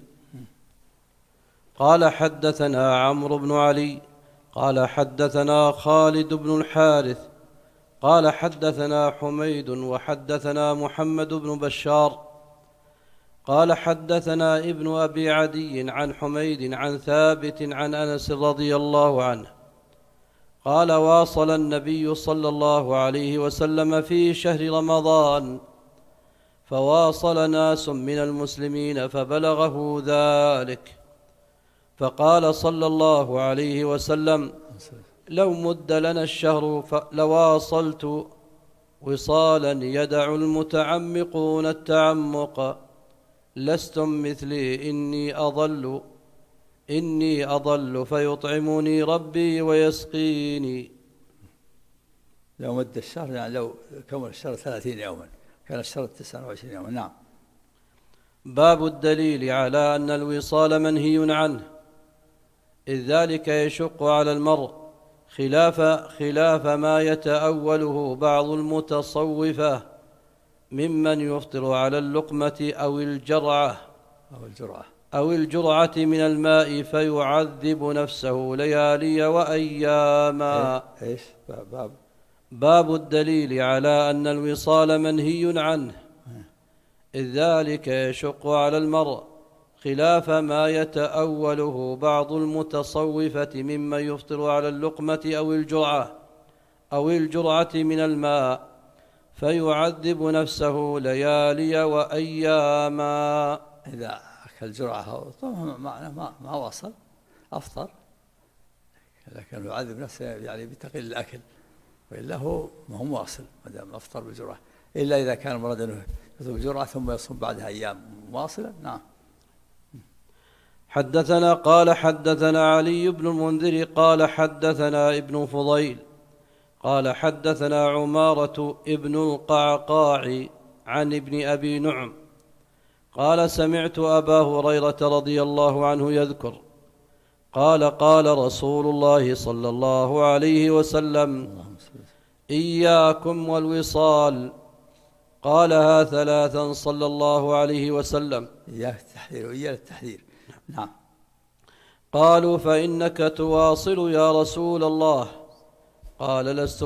قال: حدثنا عمرو بن علي قال حدثنا خالد بن الحارث قال حدثنا حميد وحدثنا محمد بن بشار قال حدثنا ابن أبي عدي عن حميد عن ثابت عن أنس رضي الله عنه قال: واصل النبي صلى الله عليه وسلم في شهر رمضان، فواصل ناس من المسلمين فبلغه ذلك، فقال صلى الله عليه وسلم: لو مد لنا الشهر لواصلت وصالا يدع المتعمقون التعمق، لستم مثلي إني أضل فيطعمني ربي ويسقيني. لو مد الشهر يعني لو كمل الشهر 30 يوما كان الشهر 29 يوما. نعم. باب الدليل على أن الوصال منهي عنه، إذ ذلك يشق على المرء خلاف ما يتأوله بعض المتصوفة ممن يفطر على اللقمة أو الجرعة من الماء فيعذب نفسه ليالي وأياما. إيش باب الدليل على أن الوصال منهي عنه، إذ ذلك يشق على المرء خلاف ما يتأوله بعض المتصوفة ممن يفطر على اللقمة أو الجرعة من الماء فيعذب نفسه ليالي وأياما. إذا أكل جرعة ما وصل أفطر، لكن يعذب نفسه يعني بتقليل الأكل، وإلا هو ما هو واصل ما دام أفطر بالجرعة، إلا إذا كان مراد أنه يفطر بالجرعة ثم يصوم بعدها أيام واصلا. نعم. قال حدثنا علي بن المنذر قال حدثنا ابن فضيل قال حدثنا عمارة ابن القعقاع عن ابن أبي نعم قال سمعت أبا هريرة رضي الله عنه يذكر قال قال رسول الله صلى الله عليه وسلم إياكم والوصال قالها ثلاثا صلى الله عليه وسلم. إياك التحذير وإياك التحذير. نعم. قالوا فإنك تواصل يا رسول الله قال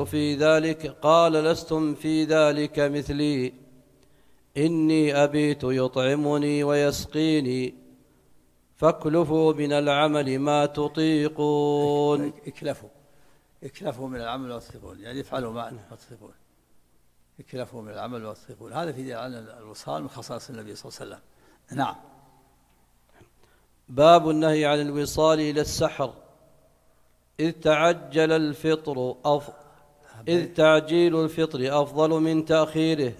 لستم في ذلك مثلي إني أبيت يطعمني ويسقيني فاكلفوا من العمل ما تطيقون. اكلفوا من العمل ما تطيقون، يعني افعلوا ما تطيقون. اكلفوا من العمل ما تطيقون، هذا في عن الوصال من خصائص النبي صلى الله عليه وسلم. نعم. باب النهي عن الوصال إلى السحر إذ تعجيل الفطر أفضل من تأخيره.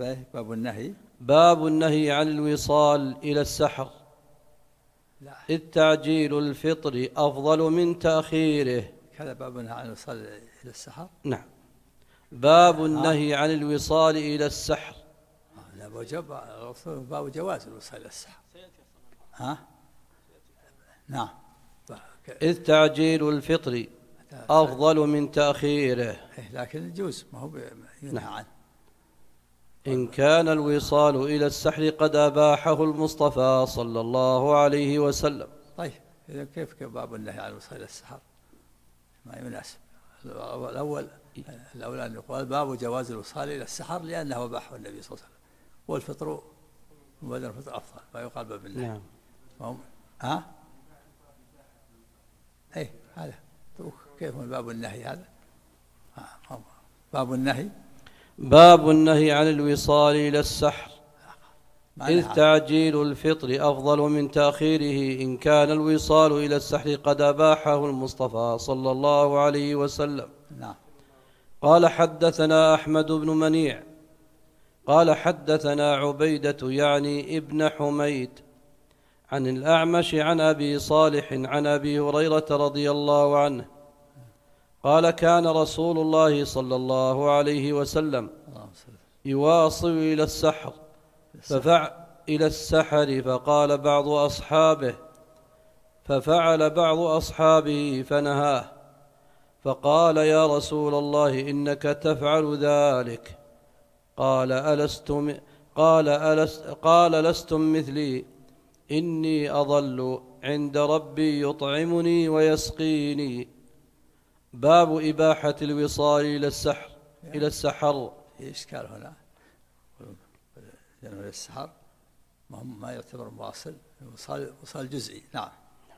باب النهي عن الوصال إلى السحر إذ تعجيل الفطر أفضل من تأخيره. هذا باب النهي عن الوصال إلى السحر. نعم. باب النهي عن الوصال إلى السحر. باب جواز الوصال إلى السحر. نعم. إذ تعجيل الفطر أفضل من تأخيره. لكن يجوز، ما هو ينهى عنه. إن كان الوصال إلى السحر قد أباحه المصطفى صلى الله عليه وسلم. طيب إذا كيف باب النهي عن الوصال إلى السحر؟ ما يناسب. الأول أن يقال باب جواز الوصال إلى السحر لأنه أباحه النبي صلى الله عليه وسلم، والفطر وبدل الفطر أفضل، فيقال باب النهي. نعم. إيه هذا كيف من باب النهي هذا؟ باب النهي عن الوصال إلى السحر إذ تعجيل الفطر أفضل من تأخيره إن كان الوصال إلى السحر قد أباحه المصطفى صلى الله عليه وسلم. نعم. قال حدثنا أحمد بن منيع قال حدثنا عبيدة يعني ابن حميد عن الأعمش عن أبي صالح عن أبي هريرة رضي الله عنه قال كان رسول الله صلى الله عليه وسلم يواصل إلى السحر إلى السحر ففعل بعض أصحابه فنهاه فقال يا رسول الله إنك تفعل ذلك قال لستم مثلي إني أظل عند ربي يطعمني ويسقيني. باب إباحة الوصال إلى السحر. في إشكال هنا، لأنه السحر ما يعتبر مواصل، وصال جزئي. نعم.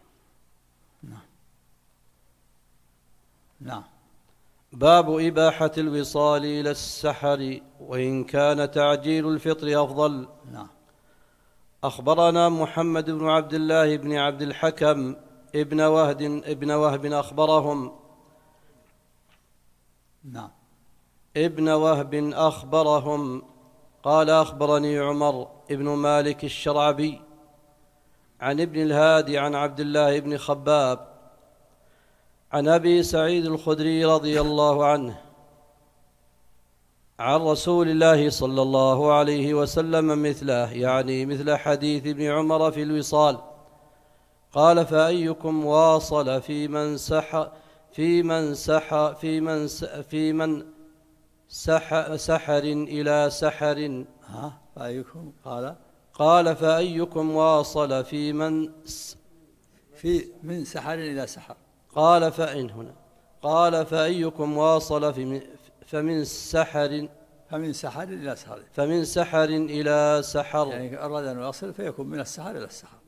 باب إباحة الوصال إلى السحر وإن كان تعجيل الفطر أفضل. نعم. أخبرنا محمد بن عبد الله بن عبد الحكم ابن وهب أخبرهم. نعم. ابن وهب أخبرهم قال أخبرني عمر ابن مالك الشرعبي عن ابن الهادي عن عبد الله بن خباب عن أبي سعيد الخدري رضي الله عنه عن رسول الله صلى الله عليه وسلم مثله، يعني مثل حديث ابن عمر في الوصال. قال فأيكم واصل في من سحر إلى سحر. فأيكم قال فأيكم واصل من سحر إلى سحر. قال فأيكم واصل فمن سحر إلى سحر. يعني أراد أن يواصل فيكون من السحر إلى السحر.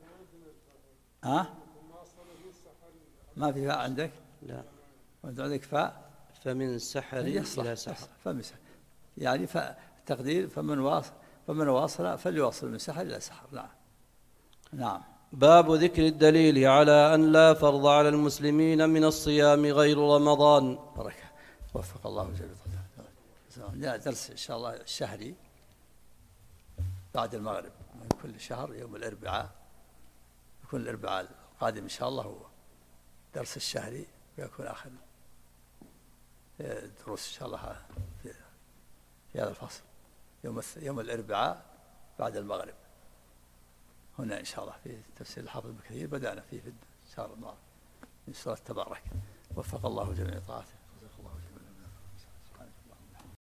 ما في فاء عندك؟ لا. وأنت عندك فاء. فمن سحر إلى سحر. يعني التقدير فمن واصل فليواصل من سحر إلى سحر. نعم. باب ذكر الدليل على أن لا فرض على المسلمين من الصيام غير رمضان. بركة. وفق الله جل وعلا. درس إن شاء الله الشهري بعد المغرب من كل شهر يوم الأربعاء، يكون الأربعاء القادم إن شاء الله هو درس الشهري، ويكون آخر دروس إن شاء الله في هذا الفصل يوم الأربعاء بعد المغرب هنا إن شاء الله في تفسير الحافظ ابن كثير بدأنا فيه في الشهر الماضي من سورة تبارك. وفق الله جميع طاعته.